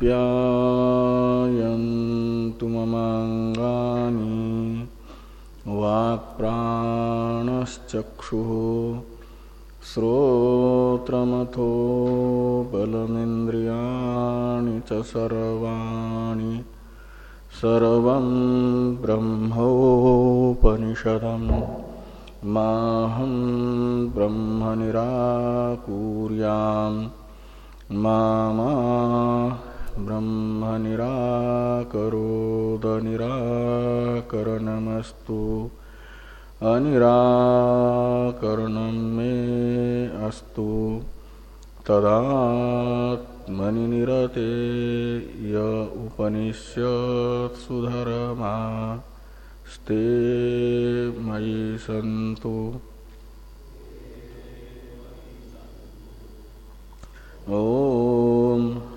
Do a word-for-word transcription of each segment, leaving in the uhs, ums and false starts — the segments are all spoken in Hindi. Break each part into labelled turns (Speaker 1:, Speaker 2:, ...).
Speaker 1: आप्यायन्तु ममाङ्गानि वाक्प्राणश्चक्षुः श्रोत्रमथो बलमिन्द्रियाणि च सर्वाणि सर्वं ब्रह्मोपनिषदम् माहं ब्रह्म निराकुर्याम् मा ब्रह्म निराकरोद निराकरणमस्तु अनिराकरणं मे अस्तु तदात्मनि निरते य उपनिषत्सु धर्मा स्ते मयि सन्तु। ओम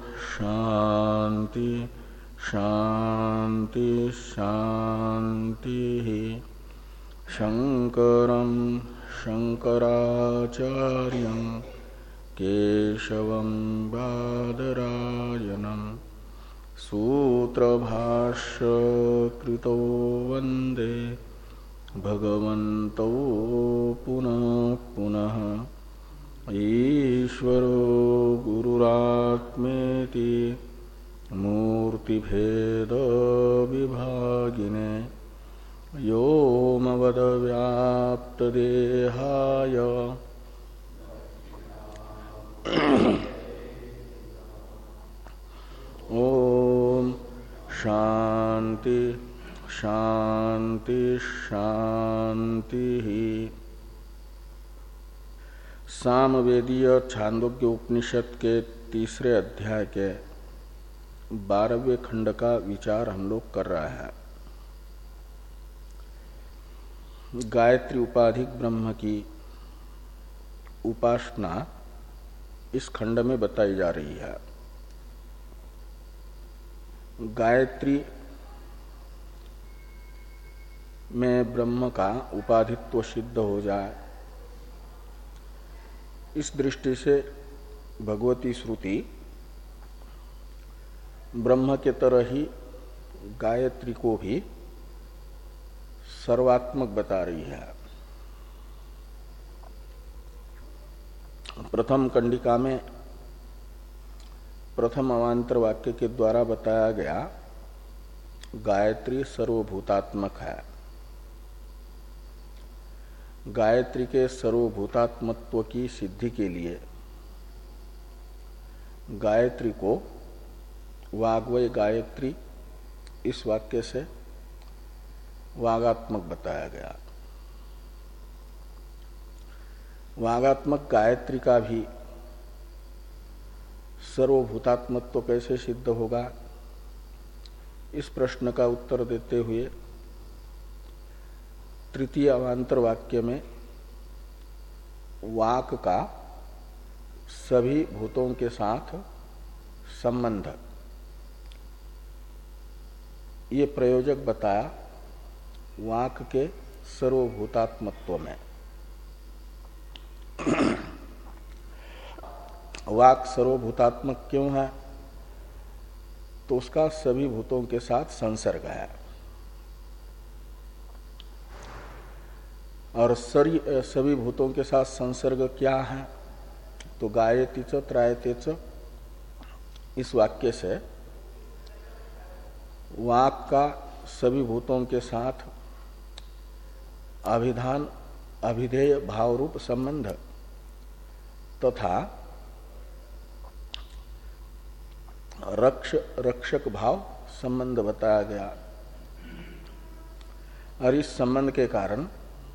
Speaker 1: शांति शांति शांति। शंकरं शंकराचार्यं केशवं बादरायणं सूत्रभाष्य कृतो वंदे भगवन्तौ पुनः पुनः। ईश्वरो गुरुरात्मेति मूर्तिभेद विभागिने व्योमवद्व्याप्तदेहाय ओम शांति शांति शांति। सामवेदीय छांदोग्य उपनिषद के तीसरे अध्याय के बारहवें खंड का विचार हम लोग कर रहे हैं। गायत्री उपाधिक ब्रह्म की उपासना इस खंड में बताई जा रही है। गायत्री में ब्रह्म का उपाधित्व सिद्ध हो जाए, इस दृष्टि से भगवती श्रुति ब्रह्म के तरह ही गायत्री को भी सर्वात्मक बता रही है। प्रथम कंडिका में प्रथम अवान्तर वाक्य के द्वारा बताया गया गायत्री सर्वभूतात्मक है। गायत्री के सर्वभूतात्मत्व की सिद्धि के लिए गायत्री को वाग्वय गायत्री इस वाक्य से वागात्मक बताया गया। वागात्मक गायत्री का भी सर्वभूतात्मत्व कैसे सिद्ध होगा, इस प्रश्न का उत्तर देते हुए तृतीय अवान्तर वाक्य में वाक का सभी भूतों के साथ संबंध ये प्रयोजक बताया वाक के सर्वभूतात्मत्व में। वाक सर्वभूतात्मक क्यों है, तो उसका सभी भूतों के साथ संसर्ग है और सभी भूतों के साथ संसर्ग क्या है, तो गायति च त्रायते च इस वाक्य से वाक का सभी भूतों के साथ अभिधान अभिधेय भाव रूप संबंध तथा रक्ष रक्षक भाव संबंध बताया गया और इस संबंध के कारण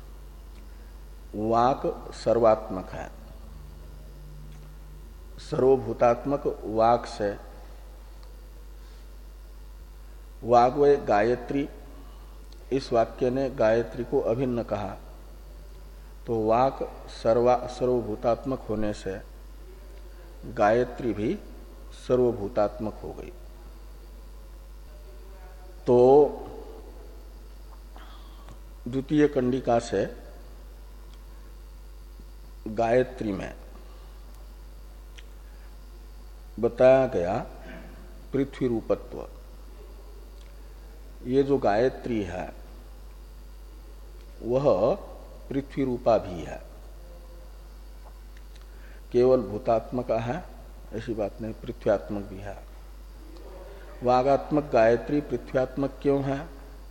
Speaker 1: वाक सर्वात्मक है। सर्वभूतात्मक वाक से वाग्वय गायत्री इस वाक्य ने गायत्री को अभिन्न कहा, तो वाक सर्वा सर्वभूतात्मक होने से गायत्री भी सर्वभूतात्मक हो गई। तो द्वितीय कंडिका से गायत्री में बताया गया पृथ्वी रूपत्व, ये जो गायत्री है वह पृथ्वी रूपा भी है, केवल भूतात्मक है ऐसी बात नहीं, पृथ्व्यात्मक भी है। वागात्मक गायत्री पृथ्व्यात्मक क्यों है?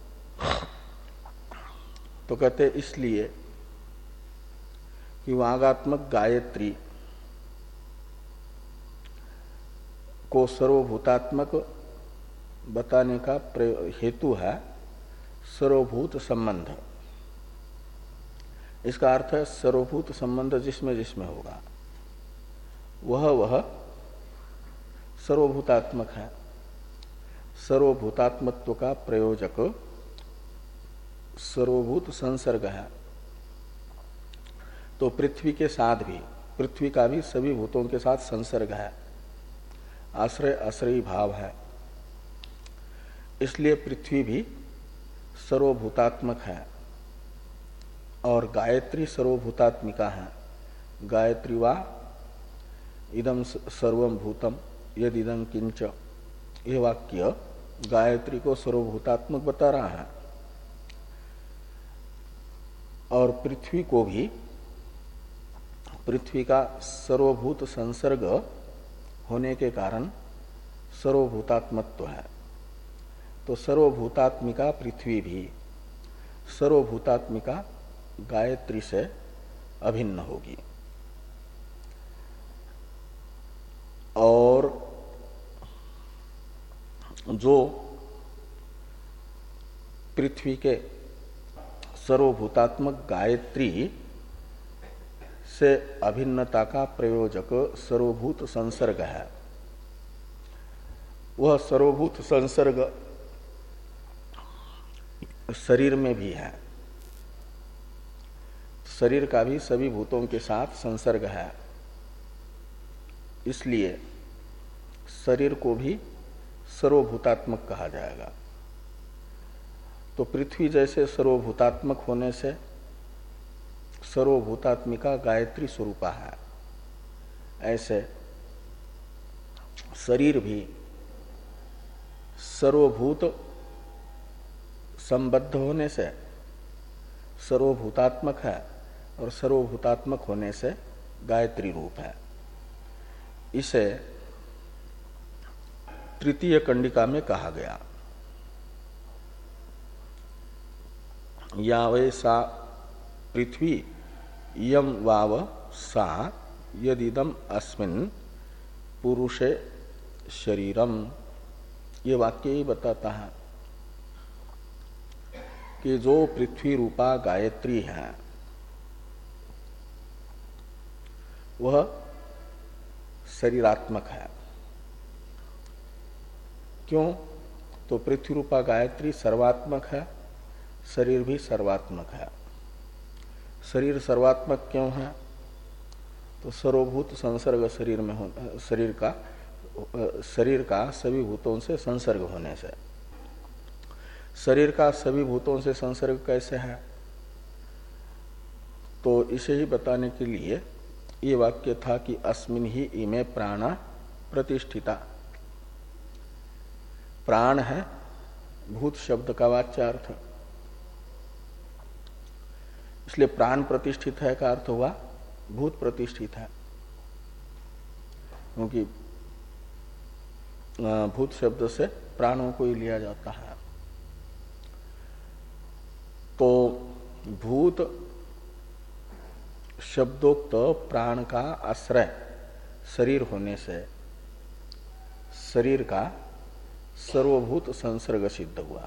Speaker 1: तो कहते इसलिए कि वागात्मक गायत्री को सर्वभूतात्मक बताने का हेतु है सर्वभूत संबंध। इसका अर्थ है सर्वभूत संबंध जिसमें जिसमें होगा वह वह सर्वभूतात्मक है। सर्वभूतात्मत्व का प्रयोजक सर्वभूत संसर्ग है। तो पृथ्वी के साथ भी, पृथ्वी का भी सभी भूतों के साथ संसर्ग है, आश्रय आश्रयी भाव है, इसलिए पृथ्वी भी सर्वभूतात्मक है। और गायत्री सर्वभूतात्मिका है। गायत्री वा इदम सर्वम भूतम यद इदम किंच, ये वाक्य गायत्री को सर्वभूतात्मक बता रहा है। और पृथ्वी को भी, पृथ्वी का सर्वभूत संसर्ग होने के कारण सर्वभूतात्मत्व है। तो सर्वभूतात्मिका पृथ्वी भी सर्वभूतात्मिका गायत्री से अभिन्न होगी। और जो पृथ्वी के सर्वभूतात्मक गायत्री से अभिन्नता का प्रयोजक सर्वभूत संसर्ग है, वह सर्वभूत संसर्ग शरीर में भी है। शरीर का भी सभी भूतों के साथ संसर्ग है, इसलिए शरीर को भी सर्वभूतात्मक कहा जाएगा। तो पृथ्वी जैसे सर्वभूतात्मक होने से सर्वभूतात्मिका गायत्री स्वरूपा है, ऐसे शरीर भी सर्वभूत संबद्ध होने से सर्वभूतात्मक है और सर्वभूतात्मक होने से गायत्री रूप है। इसे तृतीय कंडिका में कहा गया। या वै सा पृथ्वी यम वाव सा यदिदम अस्मिन् पुरुषे शरीरम, ये वाक्य ही बताता है कि जो पृथ्वी रूपा गायत्री है वह शरीरात्मक है। क्यों? तो पृथ्वी रूपा गायत्री सर्वात्मक है, शरीर भी सर्वात्मक है। शरीर सर्वात्मक क्यों है? तो सर्वभूत संसर्ग शरीर में हो, शरीर का शरीर का सभी भूतों से संसर्ग होने से। शरीर का सभी भूतों से संसर्ग कैसे है? तो इसे ही बताने के लिए ये वाक्य था कि अस्मिन् ही इमे प्राणा प्रतिष्ठिता। प्राण है भूत शब्द का वाच्यार्थ, इसलिए प्राण प्रतिष्ठित है का अर्थ हुआ भूत प्रतिष्ठित है, क्योंकि भूत शब्द से प्राणों को ही लिया जाता है। तो भूत शब्दोक्त प्राण का आश्रय शरीर होने से शरीर का सर्वभूत संसर्ग सिद्ध हुआ।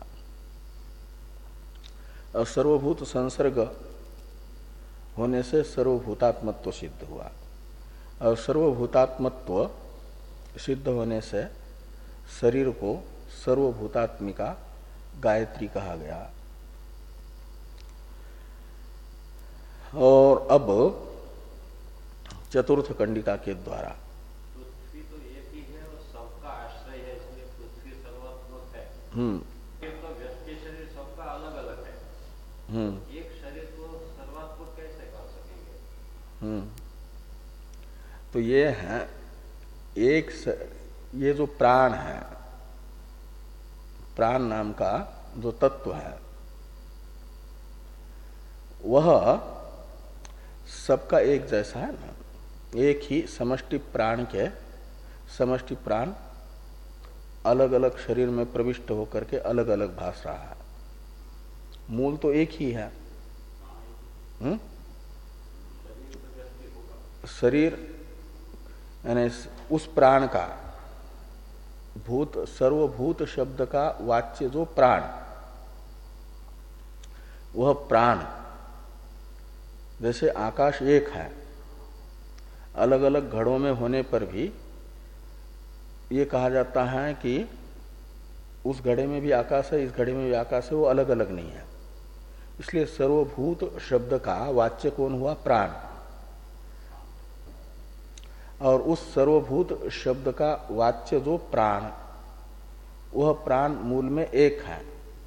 Speaker 1: और सर्वभूत संसर्ग होने से सर्वभूतात्मत्व सिद्ध हुआ। और सर्वभूतात्मत्व सिद्ध होने से शरीर को सर्वभूतात्मिका गायत्री कहा गया। और अब चतुर्थ कंडिका के द्वारा
Speaker 2: पृथ्वी तो एक ही है और सबका आश्रय है, इसलिए पृथ्वी सर्वात्मक है।
Speaker 1: हम्म
Speaker 2: तो व्यक्ति शरीर सबका अलग अलग है,
Speaker 1: हम्म
Speaker 2: एक शरीर को सर्वात्मक कैसे कर सकेंगे?
Speaker 1: हम्म तो ये है एक स, ये जो प्राण है प्राण नाम का जो तत्व है वह सबका एक जैसा है ना। एक ही समष्टि प्राण के समष्टि प्राण अलग अलग शरीर में प्रविष्ट होकर के अलग अलग भास रहा है। मूल तो एक ही है। हुँ? शरीर यानी उस प्राण का भूत सर्वभूत शब्द का वाच्य जो प्राण, वह प्राण जैसे आकाश एक है, अलग अलग घड़ों में होने पर भी ये कहा जाता है कि उस घड़े में भी आकाश है, इस घड़े में भी आकाश है, वो अलग अलग नहीं है। इसलिए सर्वभूत शब्द का वाच्य कौन हुआ? प्राण। और उस सर्वभूत शब्द का वाच्य जो प्राण, वह प्राण मूल में एक है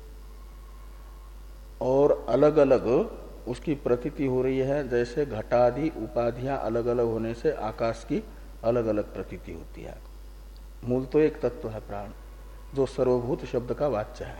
Speaker 1: और अलग अलग उसकी प्रतीति हो रही है। जैसे घटादि उपाधियां अलग अलग होने से आकाश की अलग अलग प्रतीति होती है। मूल तो एक तत्व है प्राण, जो सर्वभूत शब्द का वाच्य है।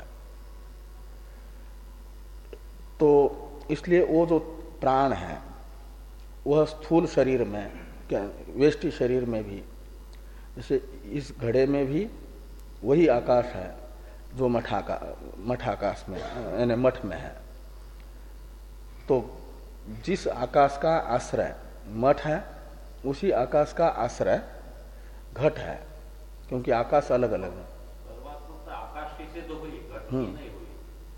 Speaker 1: तो इसलिए वो जो प्राण है वह स्थूल शरीर में, क्या वेष्टि शरीर में भी, जैसे इस घड़े में भी वही आकाश है जो मठाका मठाकाश में यानी मठ में है। तो जिस आकाश का आश्रय मठ है, उसी आकाश का आश्रय घट है, क्योंकि आकाश अलग अलग है।
Speaker 2: आकाश कैसे दो हुई, घट की नहीं हुई।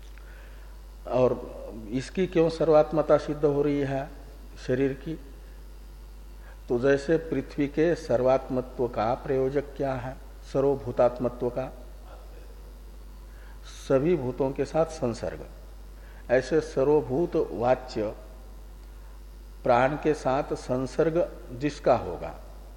Speaker 1: और इसकी क्यों सर्वात्मता सिद्ध हो रही है शरीर की? तो जैसे पृथ्वी के सर्वात्मत्व का प्रयोजक क्या है? सर्वभूतात्मत्व का, सभी भूतों के साथ संसर्ग। ऐसे सर्वभूत वाच्य प्राण के साथ संसर्ग जिसका होगा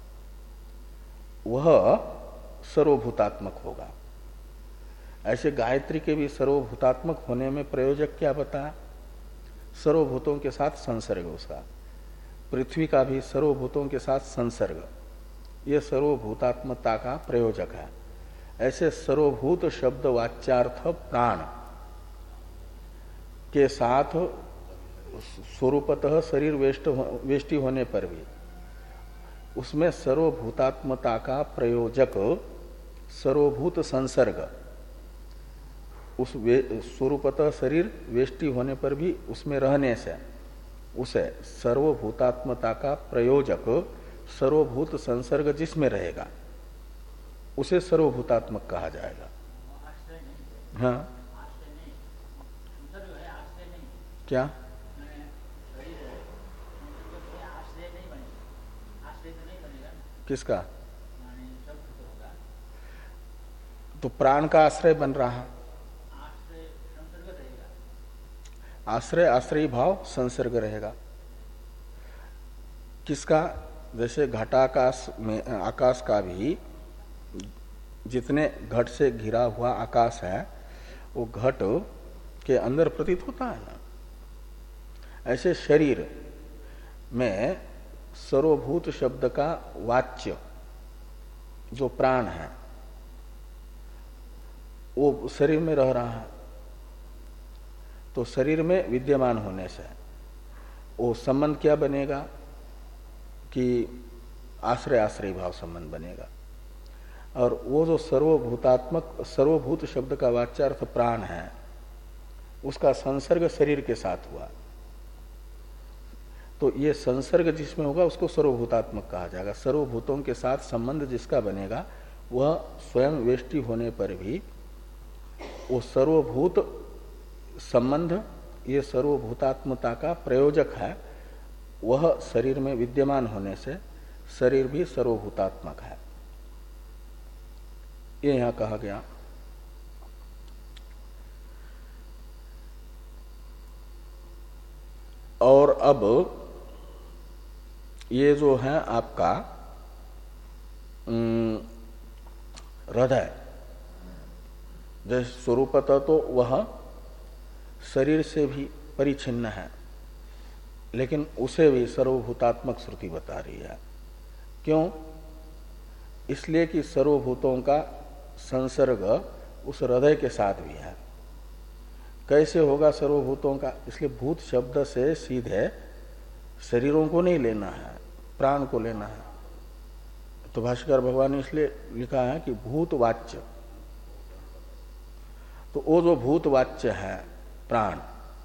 Speaker 1: वह सर्वभूतात्मक होगा। ऐसे गायत्री के भी सर्वभूतात्मक होने में प्रयोजक क्या बताया? सर्वभूतों के साथ संसर्ग उसका। पृथ्वी का भी सर्वभूतों के साथ संसर्ग, यह सर्वभूतात्मता का प्रयोजक है। ऐसे सर्वभूत शब्द वाच्यार्थ प्राण के साथ स्वरूपतः शरीर वेष्ट वेष्टि होने पर भी उसमें सर्वभूतात्मता का प्रयोजक सर्वभूत संसर्ग, उस स्वरूपतः शरीर वेष्टि होने पर भी उसमें रहने से उसे सर्वभूतात्मता का प्रयोजक सर्वभूत संसर्ग जिसमें रहेगा उसे सर्वभूतात्मक कहा जाएगा। हाँ क्या? किसका? तो प्राण का आश्रय बन रहा है। आश्रय आश्रयी भाव संसर्ग रहेगा। किसका? जैसे घटाकाश में आकाश का भी जितने घट से घिरा हुआ आकाश है वो घट के अंदर प्रतीत होता है ना। ऐसे शरीर में सर्वभूत शब्द का वाच्य जो प्राण है वो शरीर में रह रहा है। तो शरीर में विद्यमान होने से वो संबंध क्या बनेगा कि आश्रय आश्रय भाव संबंध बनेगा। और वो जो सर्वभूतात्मक सर्वभूत शब्द का वाच्यार्थ प्राण है उसका संसर्ग शरीर के साथ हुआ, तो ये संसर्ग जिसमें होगा उसको सर्वभूतात्मक कहा जाएगा। सर्वभूतों के साथ संबंध जिसका बनेगा वह स्वयं वेष्टि होने पर भी वो सर्वभूत संबंध, ये सर्वभूतात्मता का प्रयोजक है, वह शरीर में विद्यमान होने से शरीर भी सर्वभूतात्मक है। ये यहां कहा गया। और अब ये जो है आपका हृदय, जैसे स्वरूपतः तो वह शरीर से भी परिच्छिन्न है, लेकिन उसे भी सर्वभूतात्मक श्रुति बता रही है। क्यों? इसलिए कि सर्वभूतों का संसर्ग उस हृदय के साथ भी है। कैसे होगा सर्वभूतों का? इसलिए भूत शब्द से सीधे शरीरों को नहीं लेना है, प्राण को लेना है। तो भाष्यकार भगवान ने इसलिए लिखा है कि भूतवाच्य। तो वो जो भूतवाच्य है प्राण,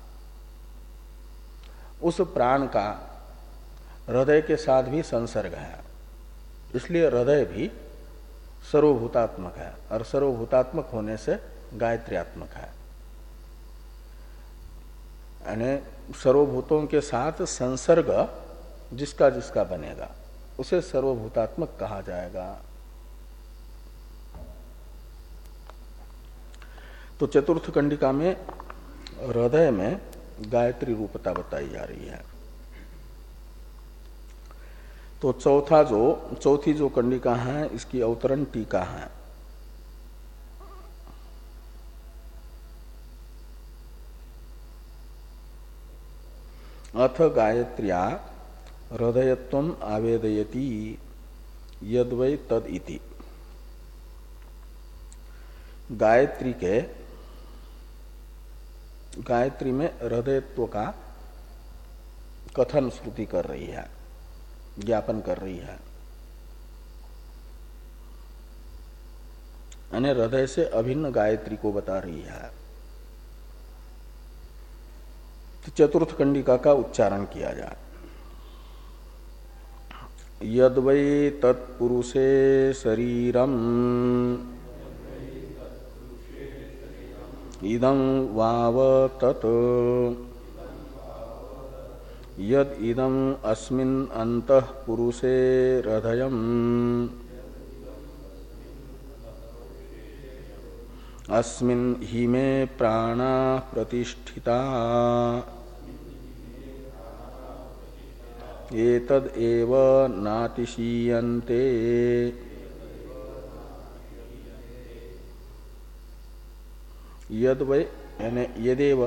Speaker 1: उस प्राण का हृदय के साथ भी संसर्ग है। इसलिए हृदय भी सर्वभूतात्मक है और सर्वभूतात्मक होने से गायत्र्यात्मक है। यानी सर्वभूतों के साथ संसर्ग जिसका जिसका बनेगा उसे सर्वभूतात्मक कहा जाएगा। तो चतुर्थ कंडिका में हृदय में गायत्री रूपता बताई जा रही है। तो चौथा जो चौथी जो कंडिका है इसकी अवतरण टीका है। अथ गायत्र्या हृदयत्वम आवेदयति यद्वै तद इति। गायत्री के गायत्री में हृदयत्व का कथन श्रुति कर रही है, ज्ञापन कर रही है। यानी हृदय से अभिन्न गायत्री को बता रही है। तो चतुर्थ कंडिका का उच्चारण किया जाए। यद्वै तत्पुरुषे शरीरम इदं वाव तत् यद इदं अस्मिन् अंतः पुरुषे हृदयम् अस्मिन् हि मे प्राणा प्रतिष्ठिता एतद् एव नातिशीयन्ते। यद वै यानी यदेव,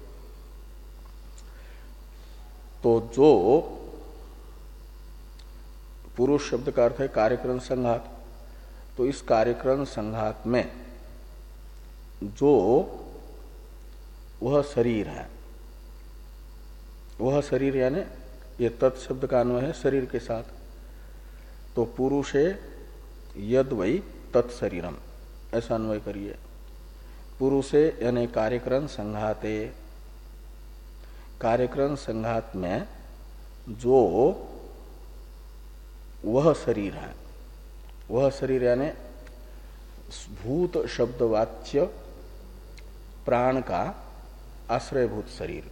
Speaker 1: तो जो पुरुष शब्द का अर्थ है कार्यक्रम संघात, तो इस कार्यक्रम संघात में जो वह शरीर है, वह शरीर यानी ये तत् शब्द का अन्वय है शरीर के साथ। तो पुरुषे यद वै तत्शरीरम ऐसा अन्वय करिए। पुरुषे यानी कार्यक्रम संघाते, कार्यक्रम संघात में जो वह शरीर है, वह शरीर यानी भूत शब्दवाच्य प्राण का आश्रयभूत शरीर,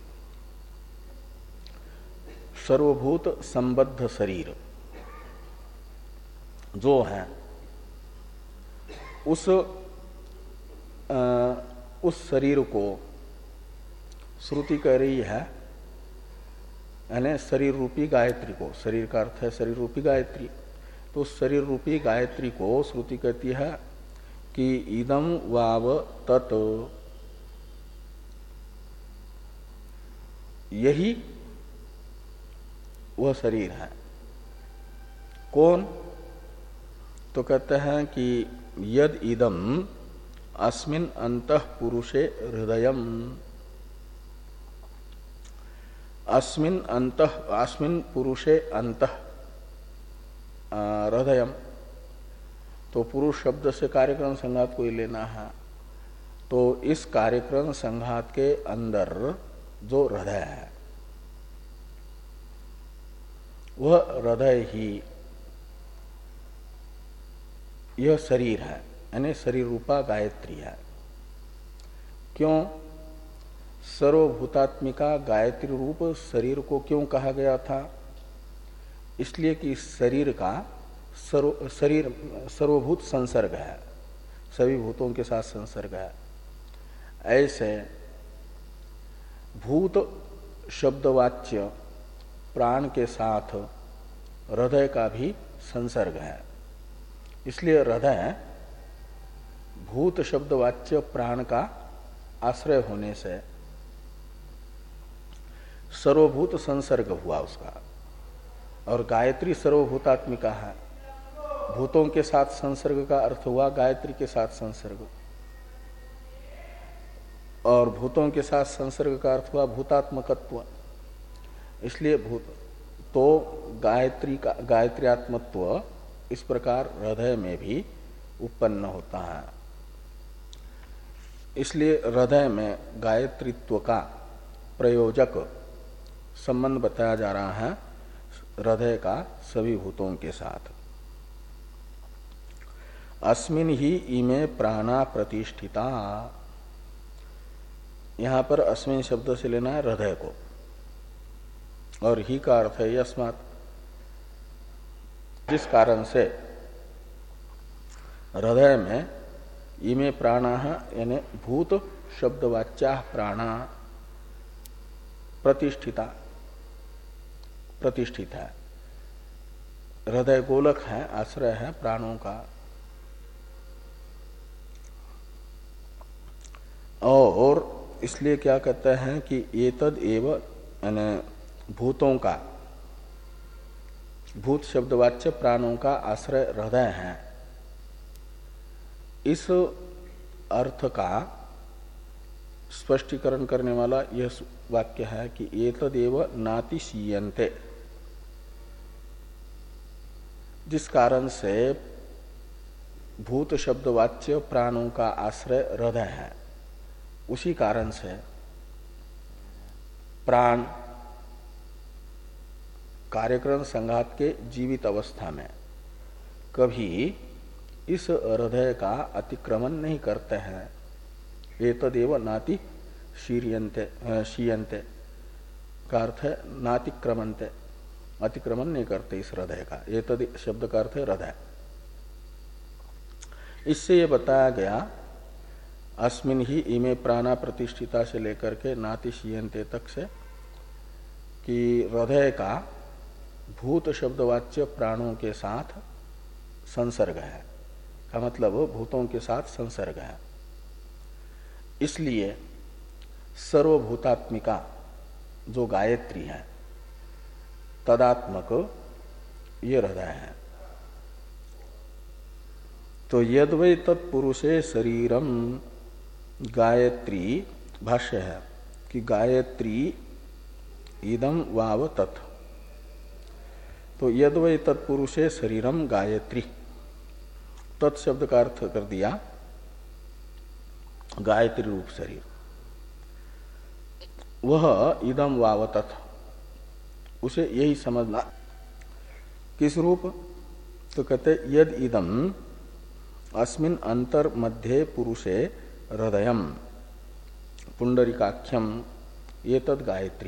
Speaker 1: सर्वभूत संबद्ध शरीर जो है, उस आ, उस शरीर को श्रुति कह रही है, यानी शरीर रूपी गायत्री को, शरीर का अर्थ है शरीर रूपी गायत्री, तो उस शरीर रूपी गायत्री को श्रुति कहती है कि इदम वाव तत्, यही वह शरीर है। कौन? तो कहते हैं कि यद इदम अस्मिन् अंतः पुरुषे हृदयम्, अस्मिन् अंतः अस्मिन् पुरुषे अंतः हृदयम्, तो पुरुष शब्द से कार्यक्रम संघात को ही लेना है। तो इस कार्यक्रम संघात के अंदर जो हृदय है वह हृदय ही यह शरीर है, यानी शरीर रूपा गायत्री है। क्यों? सर्वभूतात्मिका गायत्री रूप शरीर को क्यों कहा गया था? इसलिए कि इस शरीर का सर्व शरीर सर्वभूत संसर्ग है, सभी भूतों के साथ संसर्ग है। ऐसे भूत शब्दवाच्य प्राण के साथ हृदय का भी संसर्ग है। इसलिए हृदय भूत शब्दवाच्य प्राण का आश्रय होने से सर्वभूत संसर्ग हुआ उसका। और गायत्री सर्वभूतात्मिका है, भूतों के साथ संसर्ग का अर्थ हुआ गायत्री के साथ संसर्ग। और भूतों के साथ संसर्ग का अर्थ हुआ भूतात्मकत्व। इसलिए भूत तो गायत्री का गायत्र्यात्मत्व इस प्रकार हृदय में भी उत्पन्न होता है। इसलिए हृदय में गायत्रीत्व का प्रयोजक संबंध बताया जा रहा है हृदय का सभी भूतों के साथ। अस्मिन ही इमे प्राणा प्रतिष्ठिता, यहां पर अस्मिन शब्द से लेना है हृदय को, और ही का अर्थ है यस्मात्, जिस कारण से हृदय में इमे प्राणा यानी भूत शब्दवाच्या प्राणा प्रतिष्ठिता प्रतिष्ठित है। हृदय गोलक है, आश्रय है प्राणों का। और इसलिए क्या कहते हैं कि एतद एव यानी भूतों का, भूत शब्दवाच्य प्राणों का आश्रय हृदय है। इस अर्थ का स्पष्टीकरण करने वाला यह वाक्य है कि एतदेव नातिशीयन्ते, जिस कारण से भूत शब्दवाच्य प्राणों का आश्रय हृदय है, उसी कारण से प्राण कार्यक्रम संघात के जीवित अवस्था में कभी इस हृदय का अतिक्रमण नहीं करते हैं। एतदेव नाति शीयन्ते, शीयन्ते का अर्थ है नातिक्रमणते, अतिक्रमण नहीं करते इस हृदय का। एतद शब्द का अर्थ है हृदय। इससे ये बताया गया अस्मिन ही इमे प्राणा प्रतिष्ठिता से लेकर के नाति शीयन्ते तक से कि हृदय का भूत शब्दवाच्य प्राणों के साथ संसर्ग है, का मतलब भूतों के साथ संसर्ग है। इसलिए सर्वभूतात्मिका जो गायत्री है तदात्मक ये हृदय है। तो यद्वै तत्पुरुषे शरीरम गायत्री, भाष्य है कि गायत्री इदम वाव तत्, तो यद्वै तत्पुरुषे शरीरम गायत्री, तत्शब्द का अर्थ कर दिया गायत्री रूप शरीर। वह इदम वाव तत्, उसे यही समझना। किस रूप? तो कहते यद इदम अस्मिन अंतर मध्य पुरुषे हृदयम पुंडरीकाख्यम ये तद गायत्री।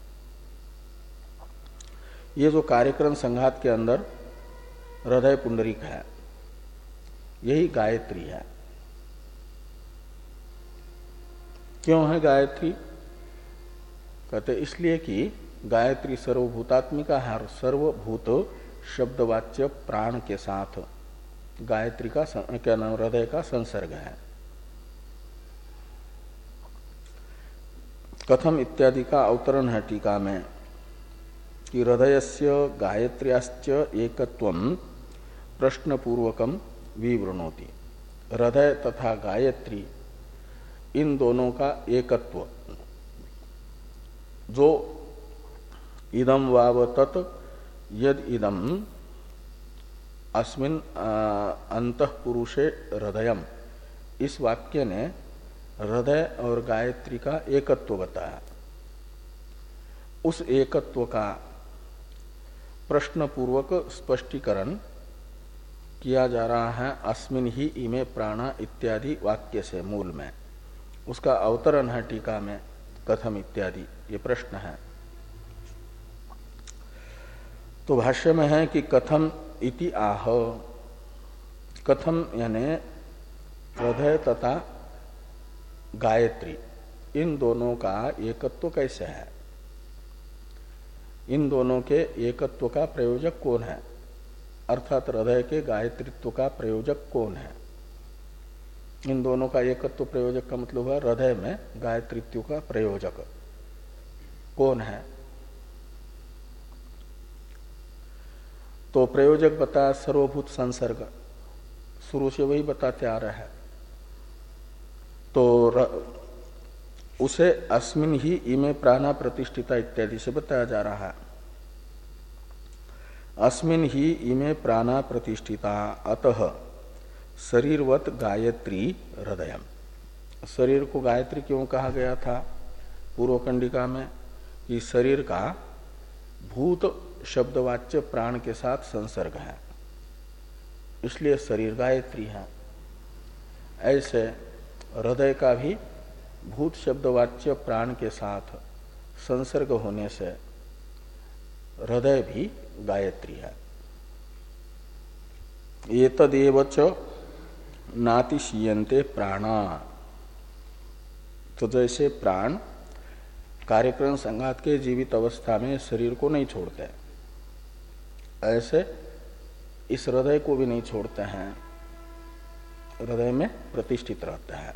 Speaker 1: ये जो कार्यक्रम संघात के अंदर हृदय पुंडरीक है, यही गायत्री है। क्यों है गायत्री? कहते इसलिए कि गायत्री सर्वभूतात्मिका है और सर्वभूत शब्दवाच्य प्राण के साथ गायत्री का क्या नाम हृदय का संसर्ग है। कथम इत्यादि का अवतरण है टीका में कि हृदयस्य गायत्र्याश्च एकत्वम प्रश्नपूर्वकम विवृणोति। हृदय तथा गायत्री इन दोनों का एकत्व, जो इदम वाव तत् यद इदम अस्मिन अंतःपुरुषे हृदयम, इस वाक्य ने हृदय और गायत्री का एकत्व बताया। उस एकत्व का प्रश्न पूर्वक स्पष्टीकरण किया जा रहा है अस्मिन ही इमे प्राणा इत्यादि वाक्य से मूल में। उसका अवतरण है टीका में कथम इत्यादि, ये प्रश्न है। तो भाष्य में है कि कथम इति आह, कथम यानी हृदय तथा गायत्री इन दोनों का एकत्व कैसे है, इन दोनों के एकत्व का प्रयोजक कौन है, अर्थात हृदय के गायत्रीत्व का प्रयोजक कौन है। इन दोनों का एकत्व प्रयोजक का मतलब है हृदय में गायत्रीत्व का प्रयोजक कौन है। तो प्रयोजक बताया सर्वभूत संसर्ग, शुरू से वही बताते आ रहा है। तो उसे अस्मिन ही इमे प्राणा प्रतिष्ठिता इत्यादि से बताया जा रहा है। अस्मिन ही इमे प्राणा प्रतिष्ठिता अतः शरीरवत गायत्री हृदयम। शरीर को गायत्री क्यों कहा गया था पूर्व कंडिका में कि शरीर का भूत शब्दवाच्य प्राण के साथ संसर्ग है, इसलिए शरीर गायत्री है। ऐसे हृदय का भी भूत शब्दवाच्य प्राण के साथ संसर्ग होने से हृदय भी गायत्री है। ये तदेव च नातिशीयन्ते प्राणा। तो जैसे प्राण कार्यक्रम संघात के जीवित अवस्था में शरीर को नहीं छोड़ते, ऐसे इस हृदय को भी नहीं छोड़ते हैं, हृदय में प्रतिष्ठित रहता है।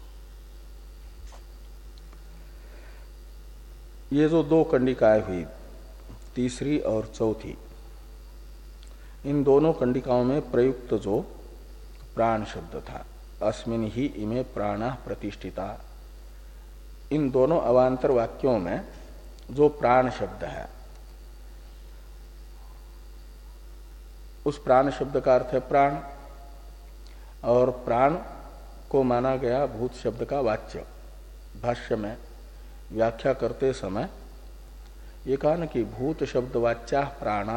Speaker 1: ये जो दो कंडिकाएं हुई, तीसरी और चौथी, इन दोनों कंडिकाओं में प्रयुक्त जो प्राण शब्द था, अस्मिन ही इमे प्राणा प्रतिष्ठिता, इन दोनों अवान्तर वाक्यों में जो प्राण शब्द है, उस प्राण शब्द का अर्थ है प्राण, और प्राण को माना गया भूत शब्द का वाच्य। भाष्य में व्याख्या करते समय ये कहा न कि भूत शब्द वाच्या प्राणा,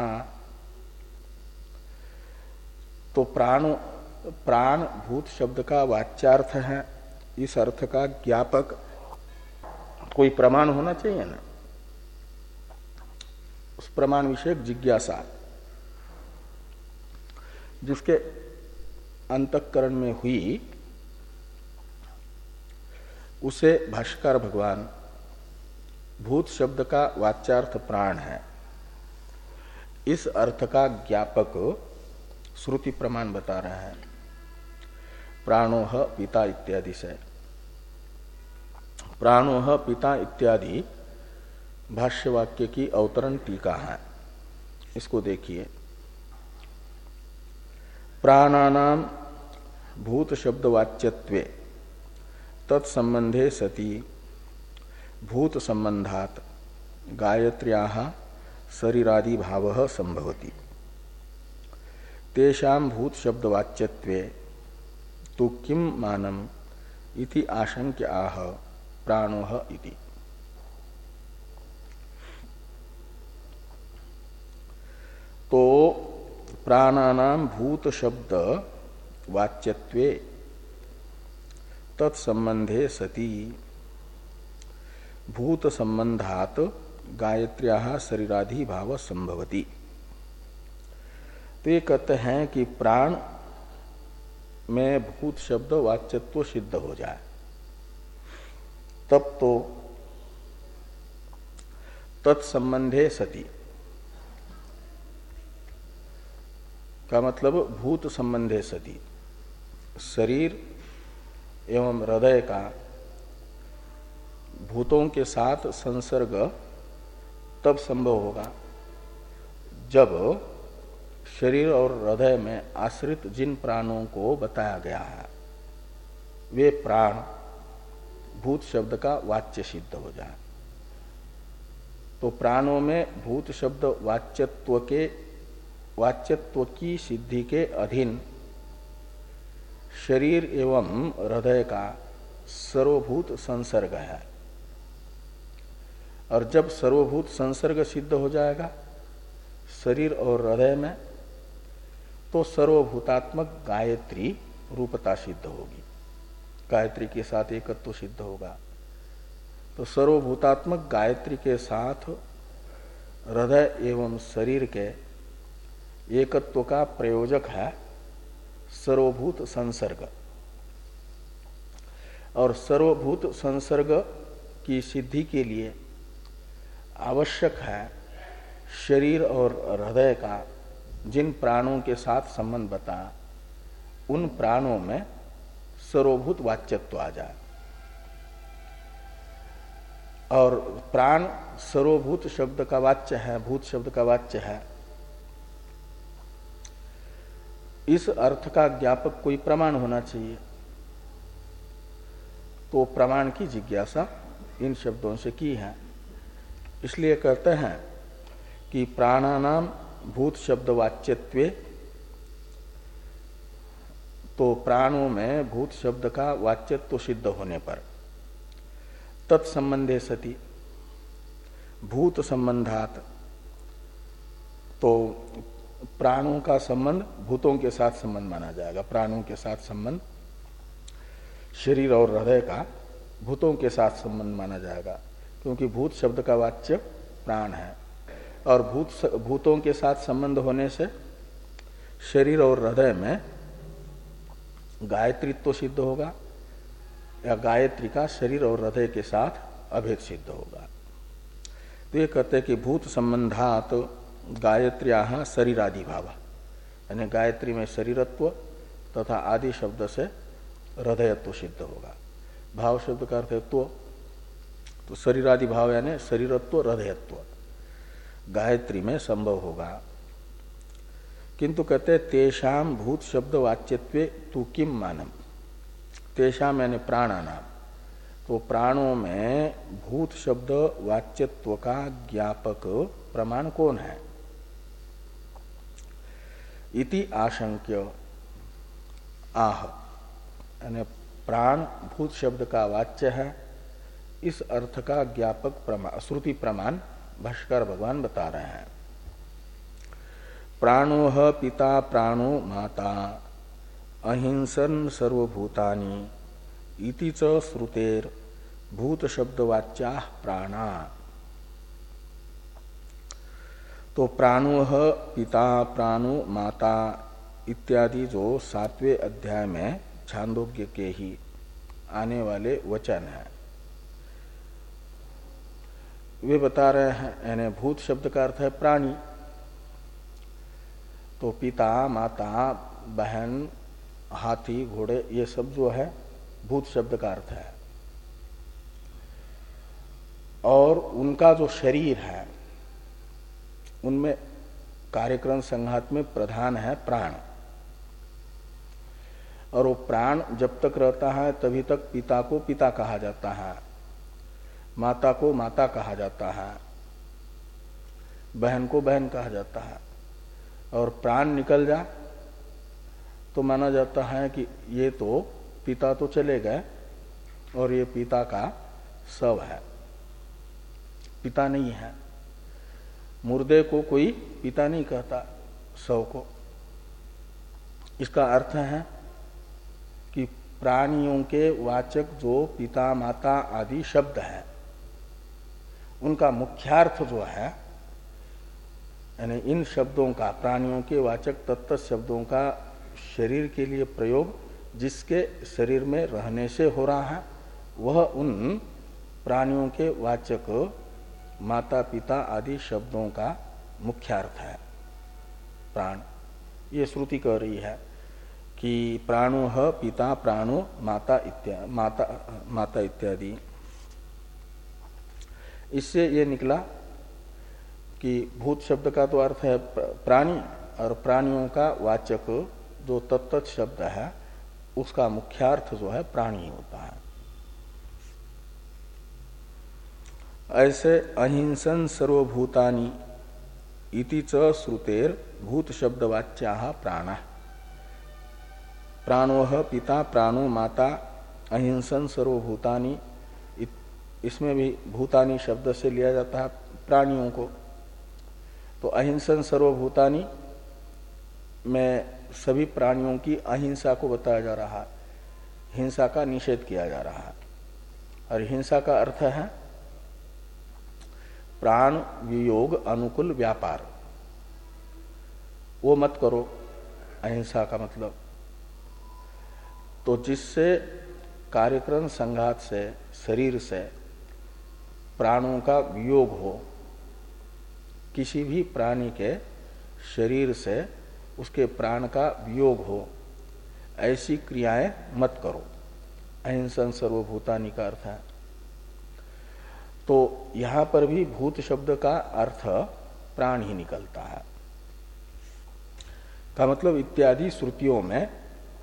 Speaker 1: तो प्राण प्राण भूत शब्द का वाच्यार्थ है, इस अर्थ का ज्ञापक कोई प्रमाण होना चाहिए ना, उस प्रमाण विषयक जिज्ञासा जिसके अंतःकरण में हुई, उसे भाष्यकार भगवान भूत शब्द का वाच्यार्थ प्राण है, इस अर्थ का ज्ञापक श्रुति प्रमाण बता रहा है प्राणोह पिता इत्यादि से। प्राणोह पिता इत्यादि भाष्य वाक्य की अवतरण टीका है, इसको देखिए। प्राणानाम भूत शब्द वाच्यत्वे तत्संबंधे सति भूत संबंधात गायत्र्याः शरीरादि भावः संभवति। तेषां भूत शब्द वाच्यत्वे तो किम मानम इति आशंक्य आह प्राणोह इति। तो प्राणानाम भूत शब्द वाच्यत्वे तत्संबंधे सति भूत संबंधात गायत्र्याः शरीरादि भाव संभवति। तो ये कहते हैं कि प्राण में भूत शब्द वाच्यत्व सिद्ध हो जाए तब तो तत्संबंधे सति का मतलब भूत संबंधे सति, शरीर एवं हृदय का भूतों के साथ संसर्ग तब संभव होगा जब शरीर और हृदय में आश्रित जिन प्राणों को बताया गया है वे प्राण भूत शब्द का वाच्य सिद्ध हो जाए। तो प्राणों में भूत शब्द वाच्यत्व के वाच्यत्व की सिद्धि के अधीन शरीर एवं हृदय का सर्वभूत संसर्ग है, और जब सर्वभूत संसर्ग सिद्ध हो जाएगा शरीर और हृदय में, तो सर्वभूतात्मक गायत्री रूपता सिद्ध होगी, गायत्री के साथ एकत्व सिद्ध होगा। तो सर्वभूतात्मक गायत्री के साथ हृदय एवं शरीर के एकत्व का प्रयोजक है सर्वभूत संसर्ग, और सर्वभूत संसर्ग की सिद्धि के लिए आवश्यक है शरीर और हृदय का जिन प्राणों के साथ संबंध बता उन प्राणों में सर्वभूत वाच्यत्व आ जाए, और प्राण सर्वभूत शब्द का वाच्य है, भूत शब्द का वाच्य है। इस अर्थ का ज्ञापक कोई प्रमाण होना चाहिए, तो प्रमाण की जिज्ञासा इन शब्दों से की है। इसलिए कहते हैं कि प्राणानाम भूत शब्द वाच्यत्वे, तो प्राणों में भूत शब्द का वाच्यत्व सिद्ध होने पर तत्संबंधे सति भूत संबंधात, तो प्राणों का संबंध भूतों के साथ संबंध माना जाएगा। प्राणों के साथ संबंध, शरीर और हृदय का भूतों के साथ संबंध माना जाएगा, क्योंकि भूत शब्द का वाच्य प्राण है। और भूत भूतों के साथ संबंध होने से शरीर और हृदय में गायत्रीत्व सिद्ध होगा, या गायत्री का शरीर और हृदय के साथ अभेद सिद्ध होगा। तो ये कहते हैं कि भूत संबंधात गायत्र्या शरीरादि भाव, यानी गायत्री में शरीरत्व तथा आदि शब्द से हृदयत्व सिद्ध होगा। भाव शब्द का अर्थ है त्व, तो शरीरादि भाव यानी शरीरत्व हृदयत्व गायत्री में संभव होगा। किंतु कहते तेषाम भूत शब्द वाच्यत्वे तु किम मानम, तेषाम यानी प्राणानाम, तो प्राणों में भूत शब्द वाच्यत्व का ज्ञापक प्रमाण कौन है? इति आशंक्य आह, यानी प्राण भूत शब्द का वाच्य है, इस अर्थ का ज्ञापक प्रमाण श्रुति प्रमाण भाष्कर भगवान बता रहे हैं। प्राणो पिता प्राणो माता अहिंसन सर्वभूतानि इति च श्रुतेर भूत शब्द वाच्या प्राणा। तो प्राणो पिता प्राणो माता इत्यादि जो सातवें अध्याय में छांदोग्य के ही आने वाले वचन हैं, वे बता रहे हैं, यानी भूत शब्द का अर्थ है प्राणी। तो पिता माता बहन हाथी घोड़े ये सब जो है भूत शब्द का अर्थ है। और उनका जो शरीर है उनमें कार्यक्रम संघात में प्रधान है प्राण, और वो प्राण जब तक रहता है तभी तक पिता को पिता कहा जाता है, माता को माता कहा जाता है, बहन को बहन कहा जाता है। और प्राण निकल जा तो माना जाता है कि ये तो पिता तो चले गए और ये पिता का शव है, पिता नहीं है। मुर्दे को कोई पिता नहीं कहता, शव को। इसका अर्थ है कि प्राणियों के वाचक जो पिता माता आदि शब्द है उनका मुख्यार्थ जो है, यानी इन शब्दों का प्राणियों के वाचक तत्त शब्दों का शरीर के लिए प्रयोग जिसके शरीर में रहने से हो रहा है, वह उन प्राणियों के वाचक माता पिता आदि शब्दों का मुख्यार्थ है प्राण। ये श्रुति कह रही है कि प्राणो ह पिता प्राणो माता इत्यादि माता माता इत्यादि। इससे ये निकला कि भूत शब्द का तो अर्थ है प्राणी, और प्राणियों का वाचक जो तत्त शब्द है उसका मुख्यार्थ जो है प्राणी होता है। ऐसे अहिंसन सर्वभूतानि इति च श्रुतेर भूत शब्द वाच्या प्राण। प्राणो पिता प्राणो माता अहिंसन सर्वभूतानि, इसमें भी भूतानि शब्द से लिया जाता है प्राणियों को। तो अहिंसन सर्वभूतानि में सभी प्राणियों की अहिंसा को बताया जा रहा है, हिंसा का निषेध किया जा रहा है। और हिंसा का अर्थ है प्राण वियोग अनुकूल व्यापार, वो मत करो, अहिंसा का मतलब। तो जिससे कार्यक्रम संघात से शरीर से प्राणों का वियोग हो, किसी भी प्राणी के शरीर से उसके प्राण का वियोग हो, ऐसी क्रियाएं मत करो, अहिंसन सर्वभूतानि का अर्थ है। तो यहां पर भी भूत शब्द का अर्थ प्राण ही निकलता है का मतलब इत्यादि श्रुतियों में,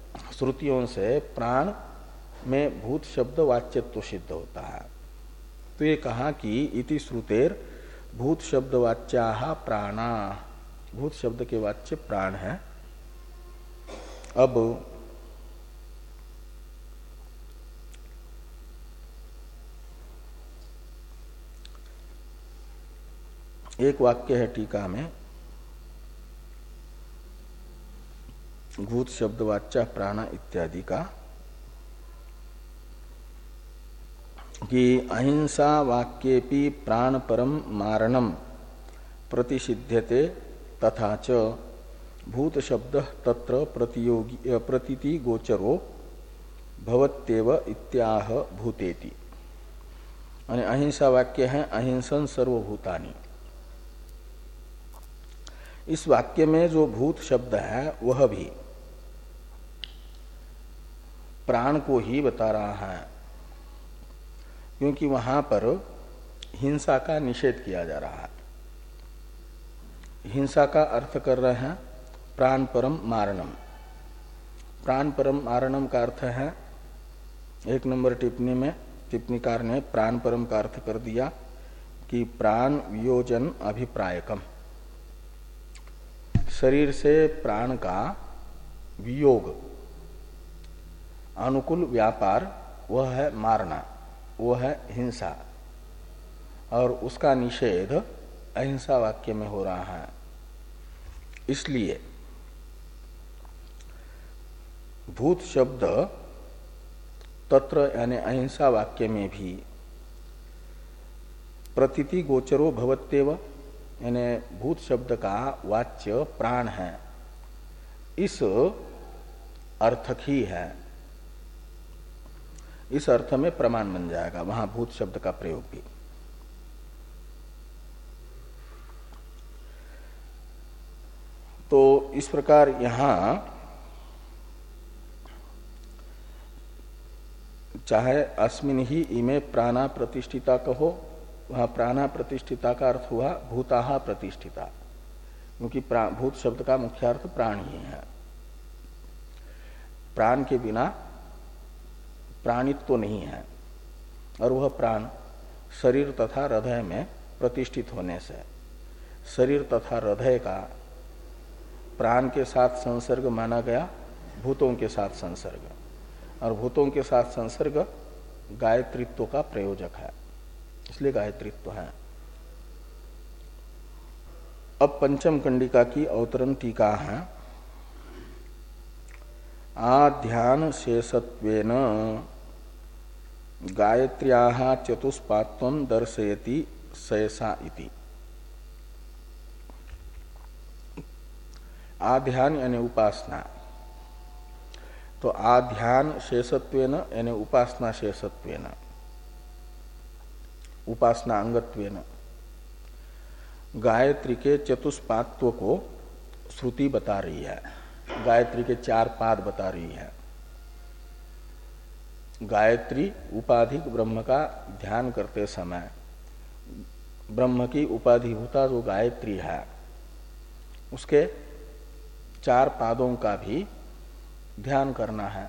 Speaker 1: श्रुतियों से प्राण में भूत शब्द वाच्यत्व सिद्ध होता है। तो ये कहा कि इति श्रुतेर भूत शब्द वाच्या प्राणा, भूत शब्द के वाच्य प्राण है। अब एक वाक्य है टीका में, भूत शब्द वाच्या प्राणा इत्यादि का, कि अहिंसा वाक्येपि प्राण परम मारणम प्रतिषिध्यते तथा च भूत शब्द तत्र प्रतियोगी प्रतीति गोचरो भवत्येव इत्याह भूतेति। यानी अहिंसा वाक्य है अहिंसन सर्वभूतानि। इस वाक्य में जो भूत शब्द है वह भी प्राण को ही बता रहा है, क्योंकि वहां पर हिंसा का निषेध किया जा रहा है। हिंसा का अर्थ कर रहे हैं प्राण परम मारणम। प्राण परम मारणम का अर्थ है, एक नंबर टिप्पणी में टिप्पणीकार ने प्राण परम का अर्थ कर दिया कि प्राण वियोजन अभिप्रायकम, शरीर से प्राण का वियोग अनुकूल व्यापार वह है मारना, वह है हिंसा, और उसका निषेध अहिंसा वाक्य में हो रहा है। इसलिए भूत शब्द तत्र यानी अहिंसा वाक्य में भी प्रतीति गोचरो भवत्येव, यानी भूत शब्द का वाच्य प्राण है, इस अर्थक ही है, इस अर्थ में प्रमाण बन जाएगा वहां भूत शब्द का प्रयोग भी। तो इस प्रकार यहां चाहे अस्मिन ही इमे प्राणा प्रतिष्ठिता कहो, वहां प्राणा प्रतिष्ठिता का अर्थ हुआ भूताहा प्रतिष्ठिता, क्योंकि भूत शब्द का मुख्य अर्थ प्राण ही है। प्राण के बिना प्राणित्व तो नहीं है, और वह प्राण शरीर तथा हृदय में प्रतिष्ठित होने से शरीर तथा हृदय का प्राण के साथ संसर्ग माना गया, भूतों के साथ संसर्ग, और भूतों के साथ संसर्ग गायत्रित्व का प्रयोजक है, इसलिए गायत्रित्व है। अब पंचम कंडिका की अवतरण टीका है। आध्यान शेषत्वेन गायत्र्याः चतुष्पात्वं दर्शयति शेषा इति। आध्यान यानी उपासना, तो आध्यान शेषत्वेन यानी उपासना शेषत्वेन, उपासना अंगत्वेन गायत्री के चतुष्पात्व को श्रुति बता रही है। गायत्री के चार पाद बता रही है। गायत्री उपाधिक ब्रह्म का ध्यान करते समय ब्रह्म की उपाधिभूता जो गायत्री है उसके चार पादों का भी ध्यान करना है।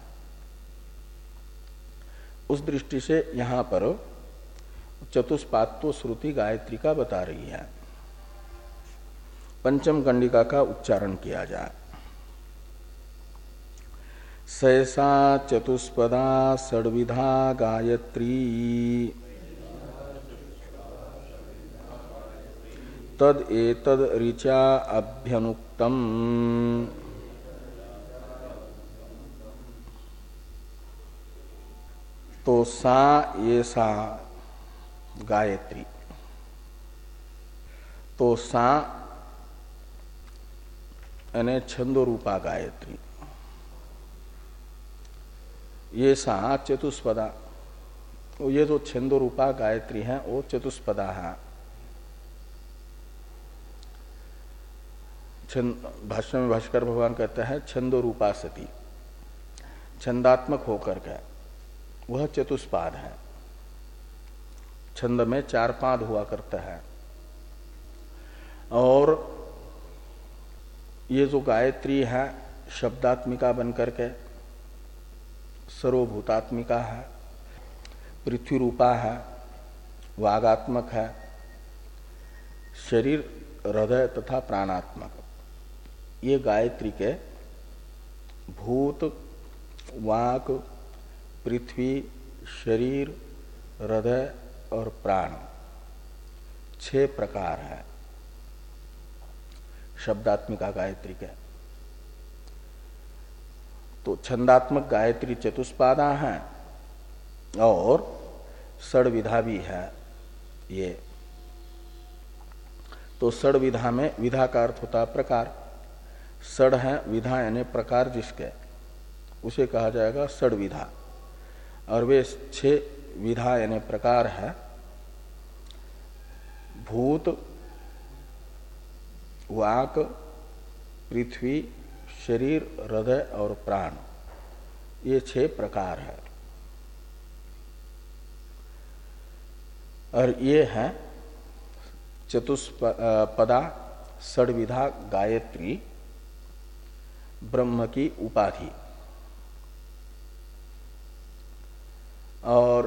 Speaker 1: उस दृष्टि से यहां पर चतुष्पात्व श्रुति गायत्री का बता रही है। पंचम कंडिका का उच्चारण किया जाए। सहसा चतुष्पदा षड्विधा गायत्री तद एतद ऋचा अभ्यनुक्तम। तो सा ये सा गायत्री, तो सा यानी छंदो रूपा गायत्री, ये सा चतुष्पदा, तो ये जो छंदो रूपा गायत्री है वो चतुष्पदा है। भाष्य में भाष्कर भगवान कहते हैं छंदो रूपा सती, छंदात्मक होकर के वह चतुष्पाद है। छंद में चार पाद हुआ करता है, और ये जो गायत्री है शब्दात्मिका बनकर के सर्वभूतात्मिका है, पृथ्वी रूपा है, वागात्मक है, शरीर हृदय तथा प्राणात्मक। ये गायत्री के भूत, वाक, पृथ्वी, शरीर, हृदय और प्राण छह प्रकार है शब्दात्मिका गायत्री के। तो छंदात्मक गायत्री चतुष्पादा है और षड्विधा भी है ये। तो षड्विधा में विधा का अर्थ होता है प्रकार, षड है विधा यानी प्रकार जिसके, उसे कहा जाएगा षड्विधा। और वे छह विधा यानी प्रकार है भूत, वाक, पृथ्वी, शरीर, हृदय और प्राण, ये छह प्रकार है। और ये है चतुष्पदा षड्विधा गायत्री ब्रह्म की उपाधि। और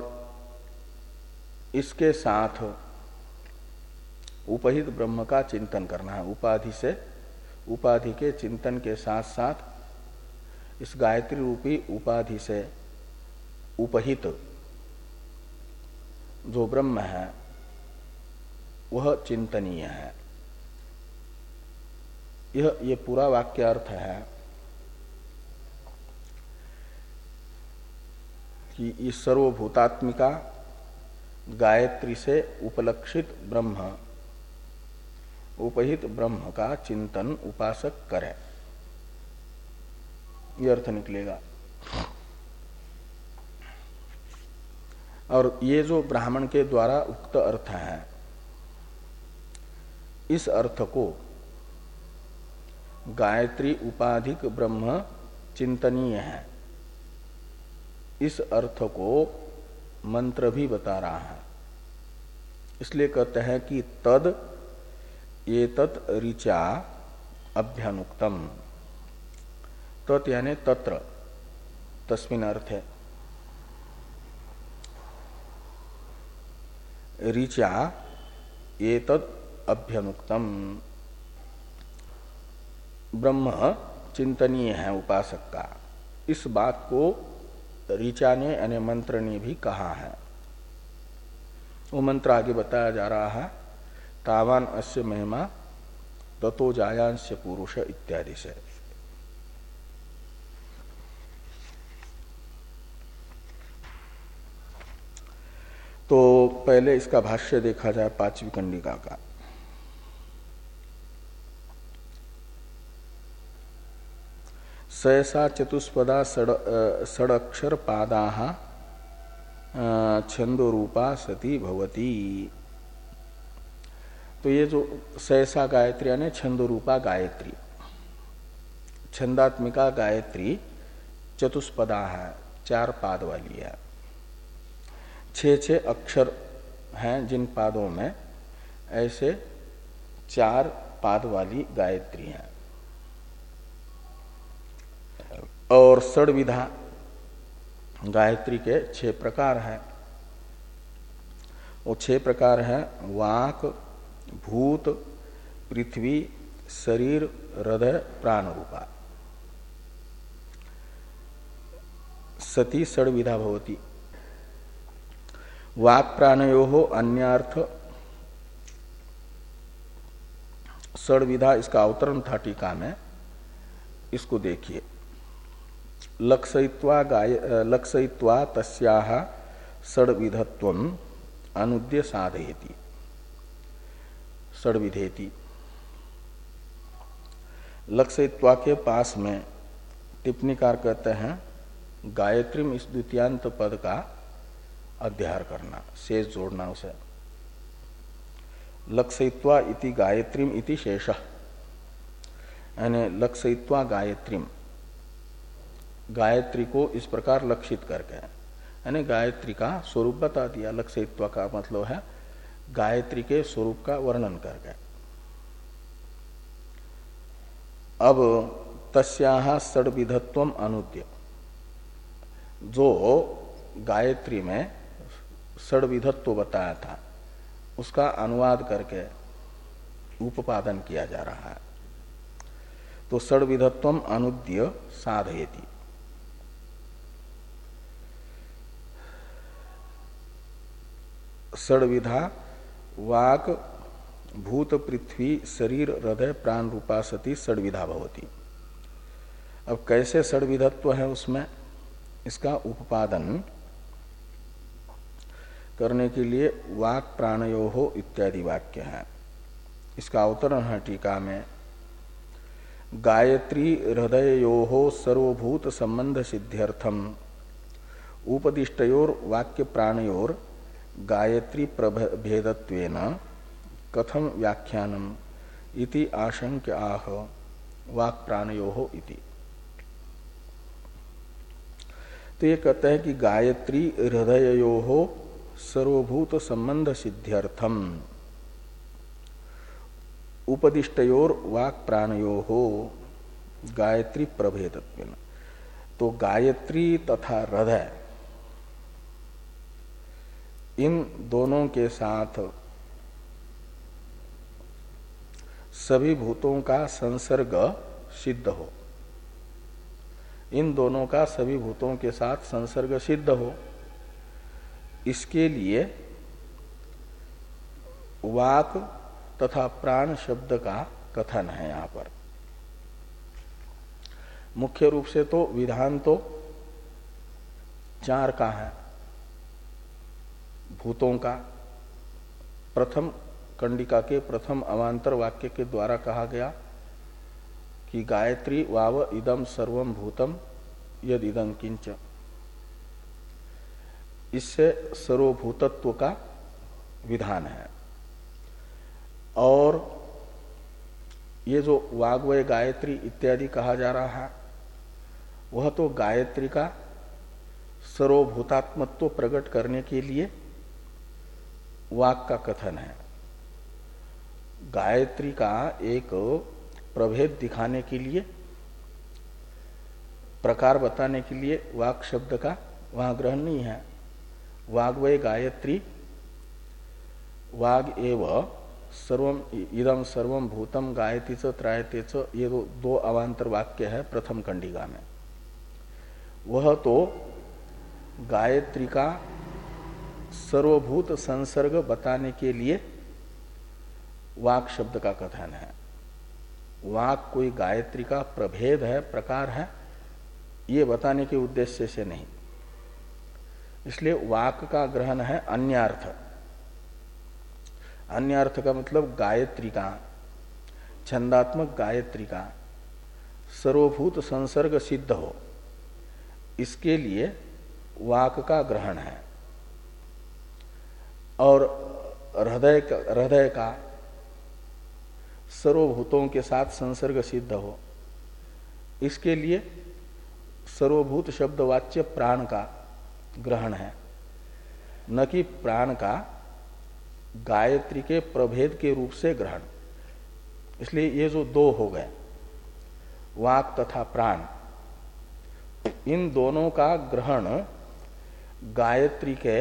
Speaker 1: इसके साथ उपहित ब्रह्म का चिंतन करना है। उपाधि से, उपाधि के चिंतन के साथ साथ इस गायत्री रूपी उपाधि से उपहित जो ब्रह्म है वह चिंतनीय है। यह ये पूरा वाक्य अर्थ है कि इस सर्वभूतात्मिका गायत्री से उपलक्षित ब्रह्म, उपहित ब्रह्म का चिंतन उपासक करे, यह अर्थ निकलेगा। और ये जो ब्राह्मण के द्वारा उक्त अर्थ है, इस अर्थ को गायत्री उपाधिक ब्रह्म चिंतनीय है, इस अर्थ को मंत्र भी बता रहा है। इसलिए कहते हैं कि तद एतत् ऋचा अभ्यनुक्तम। तत् यानी तत्र, तस्मिन् अर्थ है। ऋचा एतत् अभ्यनुक्तम, ब्रह्म चिंतनीय है उपासक का, इस बात को ऋचा ने यानी मंत्र ने भी कहा है। वो मंत्र आगे बताया जा रहा है, तावान अस्य महिमा ततो जायांश पुरुष इत्यादि से। तो पहले इसका भाष्य देखा जाए पांचवी कंडिका का। सहसा चतुष्पदा षडक्षर पादाः छंदोरूपा सती भवती। तो ये जो सहसा गायत्री यानी छंदोरूपा गायत्री, छंदात्मिका गायत्री चतुष्पदा है, चार पाद वाली है। छह छह अक्षर हैं जिन पादों में, ऐसे चार पाद वाली गायत्री है। और षड्विधा गायत्री के छह प्रकार हैं। वो छह प्रकार हैं वाक, भूत, पृथ्वी, शरीर, हृदय, प्राण रूपा। सती षड्विधा भवति। वाक् प्राणयो अन्यार्थ षड्विधा, इसका अवतरण था टीका में, इसको देखिए। लक्षयित्वा गाय लक्षयित्वा तस्याः षड्विधत्वम् अनुद्य साधयति, षड्विधेति। लक्षयित्वा के पास में टिप्पणीकार कहते हैं गायत्रीम इस द्वितीयांत पद का अध्यार करना, शेष जोड़ना उसे। लक्षयित्वा इति गायत्रीम इति शेषः, यानी लक्षयित्वा गायत्रीम, गायत्री को इस प्रकार लक्षित करके, यानी गायत्री का स्वरूप बता दिया। लक्षयित्वा का मतलब है गायत्री के स्वरूप का वर्णन करके। अब तस्याः षड्विधत्वम् अनुद्य, जो गायत्री में षड्विधत्व बताया था, उसका अनुवाद करके उपादान किया जा रहा है। तो षड्विधत्वम अनुद्य साधयति। षड्विधा वाक भूत पृथ्वी शरीर हृदय प्राण रूपा सती षड्विधा भवति। अब कैसे षड्विधत्व है उसमें, इसका उपादान करने के लिए वाक प्राणयोः इत्यादि वाक्य है। इसका अवतरण है टीका में, गायत्री हृदयोः सर्वभूत संबंध सिद्ध्यर्थम उपदिष्टयोर वाक्य प्राणयोर गायत्री प्रभेदत्वेन कथम व्याख्यानम इति आशंक्य आह वाक प्राणयोः इति। तो ये कहते हैं कि गायत्री हृदयोः सर्वभूत संबंध सिद्ध्यर्थम उपदिष्टयोर वाक प्राणयोः गायत्री प्रभेदत्वेन। तो गायत्री तथा हृदय इन दोनों के साथ सभी भूतों का संसर्ग सिद्ध हो, इन दोनों का सभी भूतों के साथ संसर्ग सिद्ध हो, इसके लिए वाक तथा प्राण शब्द का कथन है। यहां पर मुख्य रूप से तो विधान तो चार का है भूतों का। प्रथम कंडिका के प्रथम अवांतर वाक्य के द्वारा कहा गया कि गायत्री वाव इदम सर्वम भूतम यद इदं किंच, इससे सर्वभूतत्व का विधान है। और ये जो वाग्वय गायत्री इत्यादि कहा जा रहा है वह तो गायत्री का सर्वभूतात्मत्व प्रकट करने के लिए वाक का कथन है। गायत्री का एक प्रभेद दिखाने के लिए, प्रकार बताने के लिए वाक शब्द का वहां ग्रहण नहीं है। वाग्वय गायत्री, वाग एव सर्वम इदम सर्वम भूतम गायती च त्रायते च, ये दो, दो अवांतर वाक्य है प्रथम कंडिका में। वह तो गायत्री का सर्वभूत संसर्ग बताने के लिए वाक शब्द का कथन है। वाक कोई गायत्री का प्रभेद है, प्रकार है, ये बताने के उद्देश्य से नहीं। इसलिए वाक का ग्रहण है अन्यार्थ। अन्यार्थ का मतलब गायत्री का, छंदात्मक गायत्री का सर्वभूत संसर्ग सिद्ध हो, इसके लिए वाक का ग्रहण है। और हृदय का, हृदय का सर्वभूतों के साथ संसर्ग सिद्ध हो, इसके लिए सर्वभूत शब्दवाच्य प्राण का ग्रहण है, न कि प्राण का गायत्री के प्रभेद के रूप से ग्रहण। इसलिए ये जो दो हो गए, वाक तथा प्राण, इन दोनों का ग्रहण गायत्री के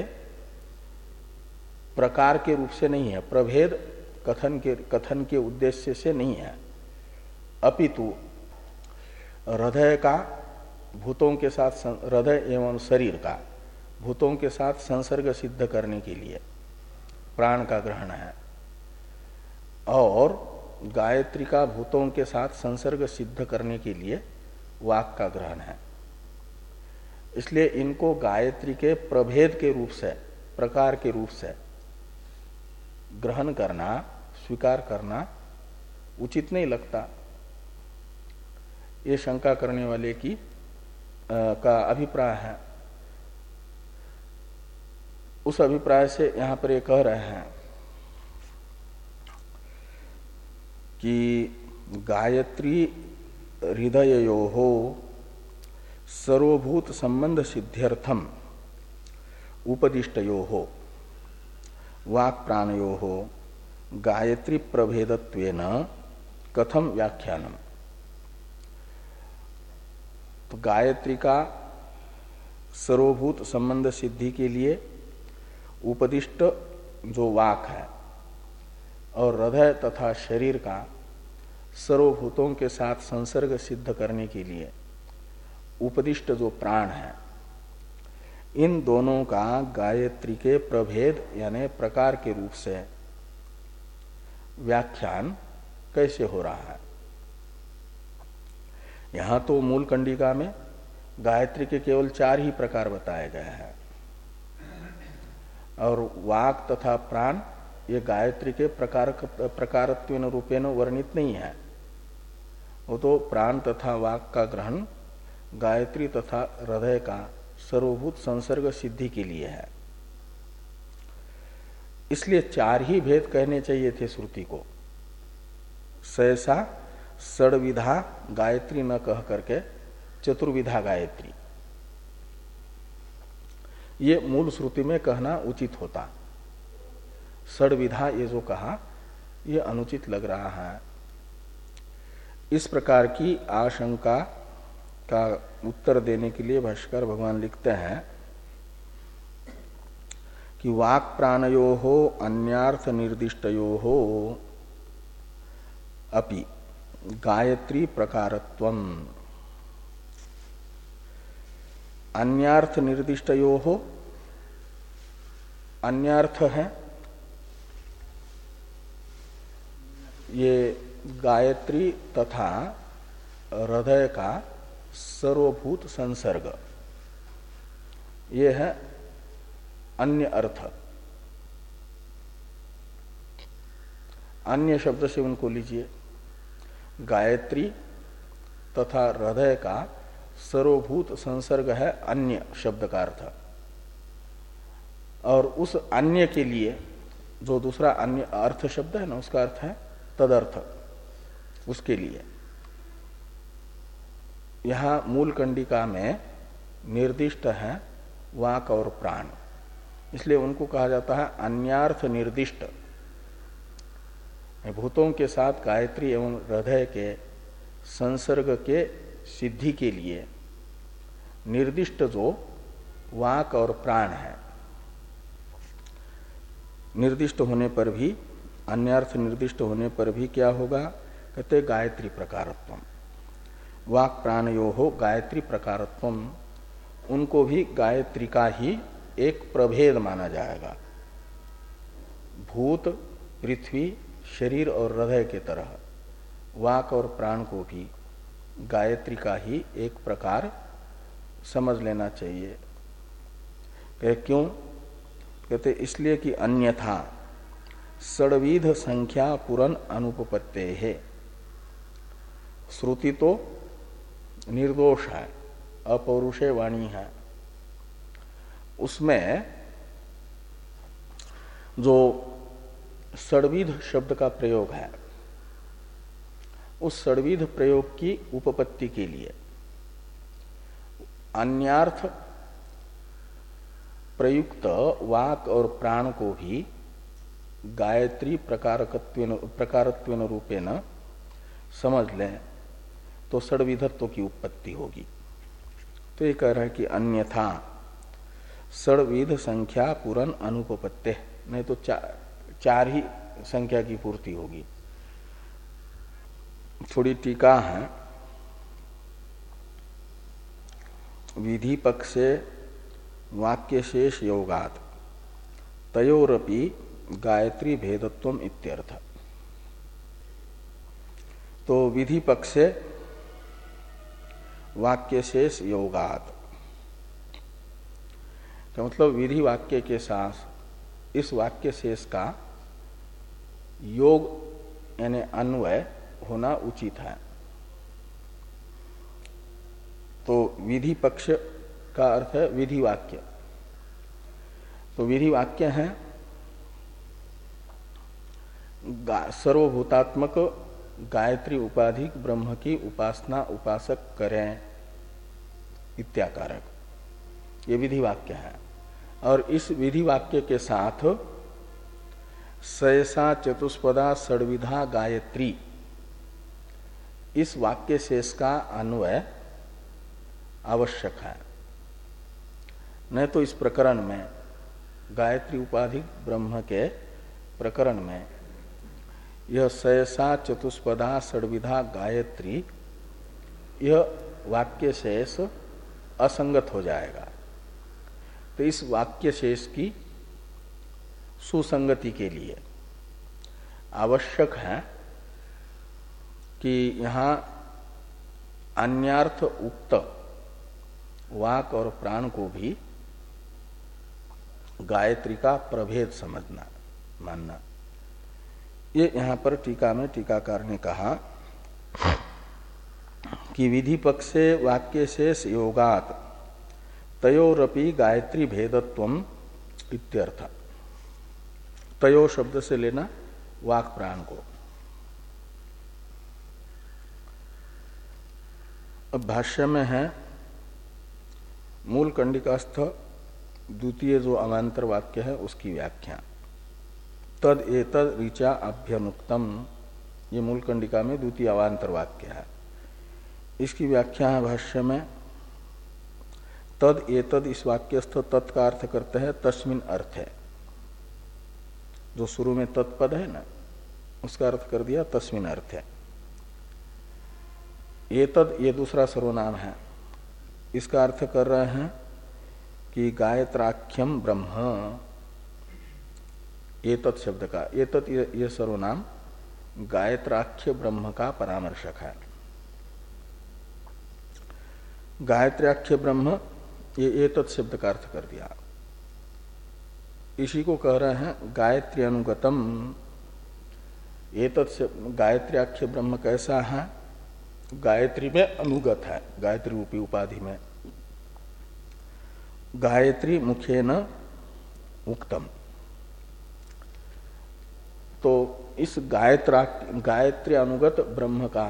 Speaker 1: प्रकार के रूप से नहीं है, प्रभेद कथन के कथन के उद्देश्य से नहीं है, अपितु हृदय का भूतों के साथ, हृदय एवं शरीर का भूतों के साथ संसर्ग सिद्ध करने के लिए प्राण का ग्रहण है, और गायत्री का भूतों के साथ संसर्ग सिद्ध करने के लिए वाक का ग्रहण है। इसलिए इनको गायत्री के प्रभेद के रूप से, प्रकार के रूप से ग्रहण करना, स्वीकार करना उचित नहीं लगता। ये शंका करने वाले की आ, का अभिप्राय है। उस अभिप्राय से यहां पर ये कह रहे हैं कि गायत्री हृदयोः सर्वभूत संबंध सिद्ध्यर्थम उपदिष्टयोः वाक् प्राणयोः गायत्री प्रभेदत्वेन कथम व्याख्यानम। तो गायत्री का सर्वभूत संबंध सिद्धि के लिए उपदिष्ट जो वाक है, और हृदय तथा शरीर का सर्वभूतों के साथ संसर्ग सिद्ध करने के लिए उपदिष्ट जो प्राण है, इन दोनों का गायत्री के प्रभेद यानी प्रकार के रूप से व्याख्यान कैसे हो रहा है। यहां तो मूल कंडिका में गायत्री के केवल चार ही प्रकार बताए गए हैं और वाक तथा प्राण ये गायत्री के प्रकार प्रकारत्वेन रूपेण वर्णित नहीं है। वो तो प्राण तथा वाक का ग्रहण गायत्री तथा हृदय का सर्वभूत संसर्ग सिद्धि के लिए है। इसलिए चार ही भेद कहने चाहिए थे श्रुति को, सहसा षड्विधा गायत्री न कह करके चतुर्विधा गायत्री, ये मूल श्रुति में कहना उचित होता। षड्विधा ये जो कहा ये अनुचित लग रहा है। इस प्रकार की आशंका का उत्तर देने के लिए भाष्कर भगवान लिखते हैं कि वाक् प्राणयो हो अन्यार्थ निर्दिष्टयो हो अपि गायत्री प्रकारत्वम। अन्यार्थ निर्दिष्टयो हो, अन्यार्थ है ये गायत्री तथा हृदय का सर्वभूत संसर्ग, ये है अन्य अर्थ। अन्य शब्द से उनको लीजिए, गायत्री तथा हृदय का सर्वभूत संसर्ग है अन्य शब्द का अर्थ, और उस अन्य के लिए जो दूसरा अन्य अर्थ शब्द है ना, उसका अर्थ है तदर्थ, उसके लिए यहां मूल कंडिका में निर्दिष्ट है वाक और प्राण, इसलिए उनको कहा जाता है अन्यार्थ निर्दिष्ट। भूतों के साथ गायत्री एवं हृदय के संसर्ग के सिद्धि के लिए निर्दिष्ट जो वाक और प्राण है, निर्दिष्ट होने पर भी, अन्यार्थ निर्दिष्ट होने पर भी क्या होगा, कहते गायत्री प्रकारत्वम। वाक प्राणयो हो गायत्री प्रकारत्वम, उनको भी गायत्री का ही एक प्रभेद माना जाएगा। भूत, पृथ्वी, शरीर और हृदय के तरह वाक और प्राण को भी गायत्री का ही एक प्रकार समझ लेना चाहिए। कहे क्यों? कहते इसलिए कि अन्यथा षड्विध संख्या पूरन अनुपपत्ते है। श्रुति तो निर्दोष है, अपौरुषे वाणी है, उसमें जो षड्विध शब्द का प्रयोग है, उस षड्विध प्रयोग की उपपत्ति के लिए अन्यार्थ प्रयुक्त वाक और प्राण को भी गायत्री प्रकारकत्वेन प्रकारत्वेन रूपेण समझ लें तो षड्विधत्व की उत्पत्ति होगी। तो ये कह रहा है कि अन्यथा षड्विध संख्या पूरन अनुपपत्ते, नहीं तो चार, चार ही संख्या की पूर्ति होगी। थोड़ी टीका है, विधि पक्षे वाक्य शेष योगात तयोरपि गायत्री भेदत्वम इत्यर्थ। तो विधि पक्षे वाक्य शेष योगात का मतलब विधि वाक्य के साथ इस वाक्य शेष का योग यानी अन्वय होना उचित है। तो विधि पक्ष का अर्थ है विधि वाक्य। तो विधि वाक्य है सर्वभूतात्मक गायत्री उपाधिक ब्रह्म की उपासना उपासक करें इत्याकारक, ये विधि वाक्य है। और इस विधि वाक्य के साथ सहसा चतुष्पदा षड्विधा गायत्री, इस वाक्य शेष का अन्वय आवश्यक है। नहीं तो इस प्रकरण में, गायत्री उपाधिक ब्रह्म के प्रकरण में यह सहसा चतुष्पदा षड्विधा गायत्री, यह वाक्य शेष असंगत हो जाएगा। तो इस वाक्य शेष की सुसंगति के लिए आवश्यक है कि यहाँ अन्यार्थ उक्त वाक और प्राण को भी गायत्री का प्रभेद समझना, मानना। ये यहाँ पर टीका में टीकाकार ने कहा कि विधि पक्षे वाक्य शेष योगात तयोरपि गायत्री भेदत्वम इत्यर्थ। तयो शब्द से लेना वाक प्राण को। अब भाष्य में है मूल कंडिकास्थ द्वितीय जो अवान्तर वाक्य है उसकी व्याख्या। तद एतद ऋचा अभ्यनुक्तम, ये मूल कंडिका में द्वितीय अवान्तर वाक्य है। इसकी व्याख्या है भाष्य में तद एतद, इस वाक्यस्थ तत् का अर्थ करते हैं तस्मिन अर्थ है। जो शुरू में तत्पद है ना, उसका अर्थ कर दिया तस्मिन अर्थ है। एतद ये दूसरा सर्वनाम है, इसका अर्थ कर रहे हैं कि गायत्राख्यम ब्रह्म। एतत् शब्द का एतत् ये सर्वनाम गायत्राख्य ब्रह्म का परामर्शक है। गायत्राख्य ब्रह्म ये एतत् शब्द का अर्थ कर दिया। इसी को कह रहे हैं गायत्री अनुगतम। एतत् गायत्राख्य ब्रह्म कैसा है? गायत्री में अनुगत है, गायत्री रूपी उपाधि में। गायत्री मुखेन उक्तम। तो इस गायत्रा गायत्री अनुगत ब्रह्म का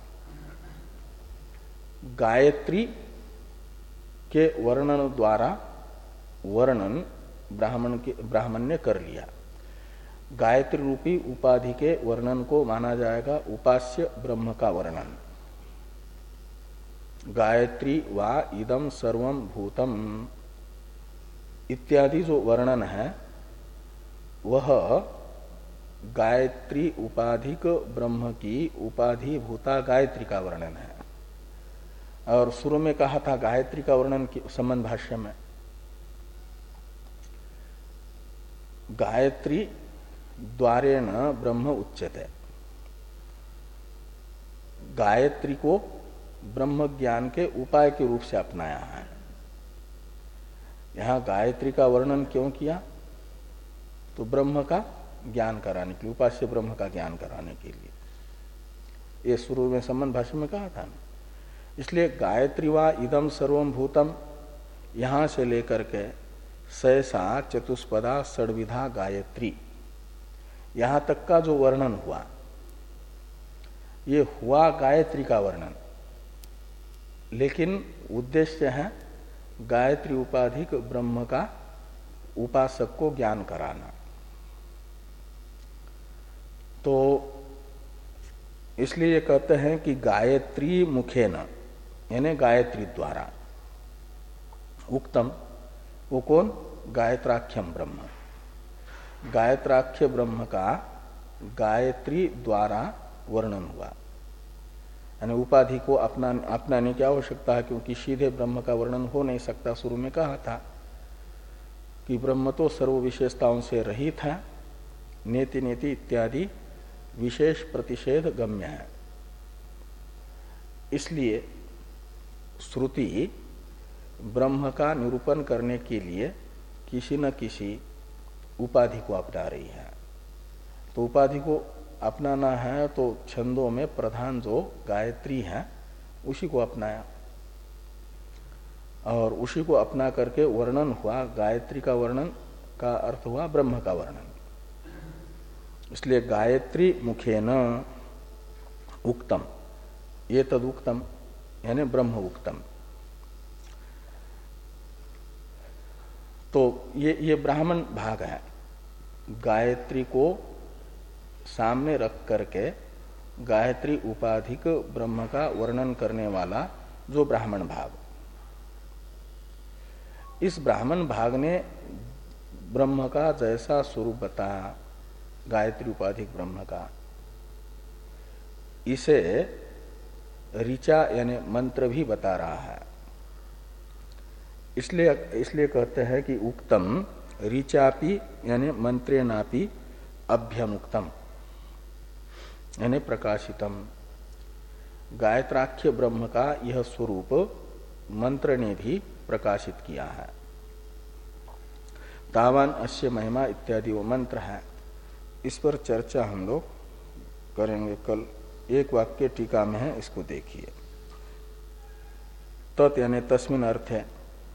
Speaker 1: गायत्री के वर्णन द्वारा वर्णन ब्राह्मण के ब्राह्मण ने कर लिया। गायत्री रूपी उपाधि के वर्णन को माना जाएगा उपास्य ब्रह्म का वर्णन। गायत्री वा इदम सर्वम भूतम इत्यादि जो वर्णन है वह गायत्री उपाधिक ब्रह्म की उपाधि भूता गायत्री का वर्णन है। और शुरू में कहा था गायत्री का वर्णन संबंध भाष्य में गायत्री द्वारेण ब्रह्म उच्यते। गायत्री को ब्रह्म ज्ञान के उपाय के रूप से अपनाया है। यहां गायत्री का वर्णन क्यों किया? तो ब्रह्म का ज्ञान कराने के लिए, उपास्य ब्रह्म का ज्ञान कराने के लिए। ये शुरू में संबंध भाष्य में कहा था ना। इसलिए गायत्री वा इदम सर्वम भूतम यहां से लेकर के सहसा चतुष्पदा षड्विधा गायत्री यहां तक का जो वर्णन हुआ, ये हुआ गायत्री का वर्णन, लेकिन उद्देश्य है गायत्री उपाधिक ब्रह्म का उपासक को ज्ञान कराना। तो इसलिए ये कहते हैं कि गायत्री मुखेन, यानी गायत्री द्वारा उक्तम, वो कौन? गायत्राख्यम ब्रह्म। गायत्राख्य ब्रह्म का गायत्री द्वारा वर्णन हुआ। यानी उपाधि को अपना अपनाने की आवश्यकता है, क्योंकि सीधे ब्रह्म का वर्णन हो नहीं सकता। शुरू में कहा था कि ब्रह्म तो सर्व विशेषताओं से रहित है, नेति नेति इत्यादि विशेष प्रतिषेध गम्य है। इसलिए श्रुति ब्रह्म का निरूपण करने के लिए किसी न किसी उपाधि को अपना रही है। तो उपाधि को अपनाना है तो छंदों में प्रधान जो गायत्री है उसी को अपनाया, और उसी को अपना करके वर्णन हुआ। गायत्री का वर्णन का अर्थ हुआ ब्रह्म का वर्णन। इसलिए गायत्री मुखेन उक्तम, ये तदुक्तम यानी ब्रह्म उक्तम। तो ये ये ब्राह्मण भाग है। गायत्री को सामने रख करके गायत्री उपाधिक ब्रह्म का वर्णन करने वाला जो ब्राह्मण भाग, इस ब्राह्मण भाग ने ब्रह्म का जैसा स्वरूप बताया, गायत्री उपाधिक ब्रह्म का, इसे ऋचा यानी मंत्र भी बता रहा है। इसलिए इसलिए कहते हैं कि उक्तम ऋचापि यानी मंत्रेणापि अभ्यमुक्तम यानी प्रकाशितम। गायत्राख्य ब्रह्म का यह स्वरूप मंत्र ने भी प्रकाशित किया है। तावान अस्य महिमा इत्यादि वो मंत्र है। इस पर चर्चा हम लोग करेंगे कल। एक वाक्य टीका में है, इसको देखिए। तत् यानी तस्मिन अर्थ है,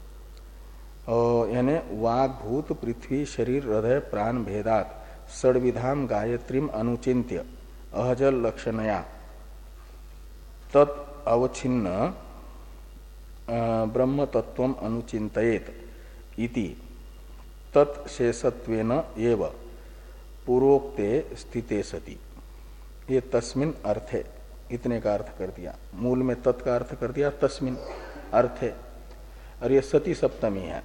Speaker 1: यानी वाग भूत पृथ्वी शरीर हृदय प्राण भेदात षड्विधाम गायत्रीम अनुचिन्त्य अहजल लक्षणया तत् अवच्छिन्न ब्रह्म तत्वम अनुचिंतयेत इति तत्शेषत्वेन एव पूर्वोक्ते स्थिते सति। ये तस्मिन अर्थे इतने का अर्थ कर दिया। मूल में तत् का अर्थ कर दिया तस्मिन अर्थे, और ये सती सप्तमी है।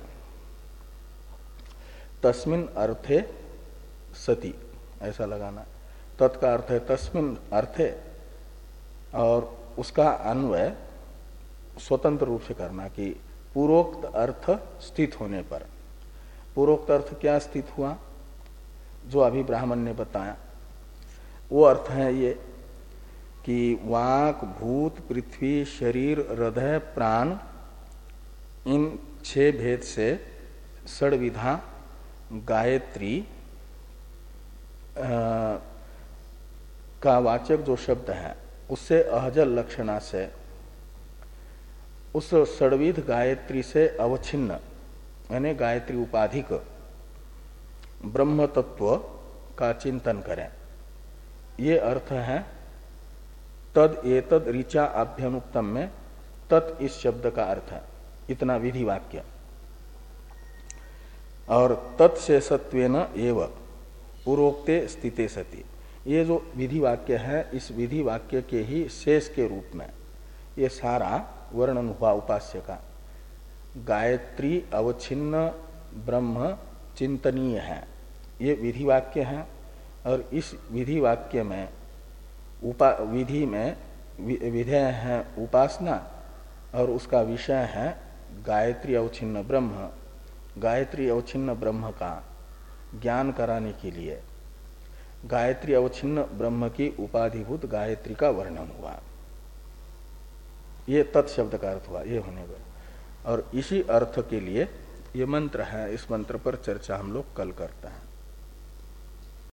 Speaker 1: तस्मिन अर्थे सती ऐसा लगाना। तत् का अर्थ है तस्मिन अर्थे, और उसका अन्वय स्वतंत्र रूप से करना कि पूर्वोक्त अर्थ स्थित होने पर। पूर्वोक्त अर्थ क्या स्थित हुआ, जो अभी ब्राह्मण ने बताया, वो अर्थ है ये कि वाक भूत पृथ्वी शरीर हृदय प्राण इन छह भेद से षड्विधा गायत्री आ, का वाचक जो शब्द है उससे अहजल लक्षणा से उस षड्विध गायत्री से अवच्छिन्न यानी गायत्री उपाधिक ब्रह्म तत्व का चिंतन करें। ये अर्थ है तद एतद ऋचा अभ्यनुक्तम में तत् इस शब्द का अर्थ है, इतना विधि वाक्य। और तत्शेषत्वेन एव पूर्वोक्ते स्थिते सति, ये जो विधि वाक्य है इस विधि वाक्य के ही शेष के रूप में ये सारा वर्णन हुआ उपास्य का। गायत्री अवच्छिन्न ब्रह्म चिंतनीय है, ये विधि वाक्य है। और इस विधि वाक्य में उपा विधि में विधेय है उपासना, और उसका विषय है गायत्री अवच्छिन्न ब्रह्म। गायत्री अवच्छिन्न ब्रह्म का ज्ञान कराने के लिए गायत्री अवच्छिन्न ब्रह्म की उपाधिभूत गायत्री का वर्णन हुआ। ये तत्शब्द का अर्थ हुआ, ये होने पर। और इसी अर्थ के लिए ये मंत्र है। इस मंत्र पर चर्चा हम लोग कल करते हैं।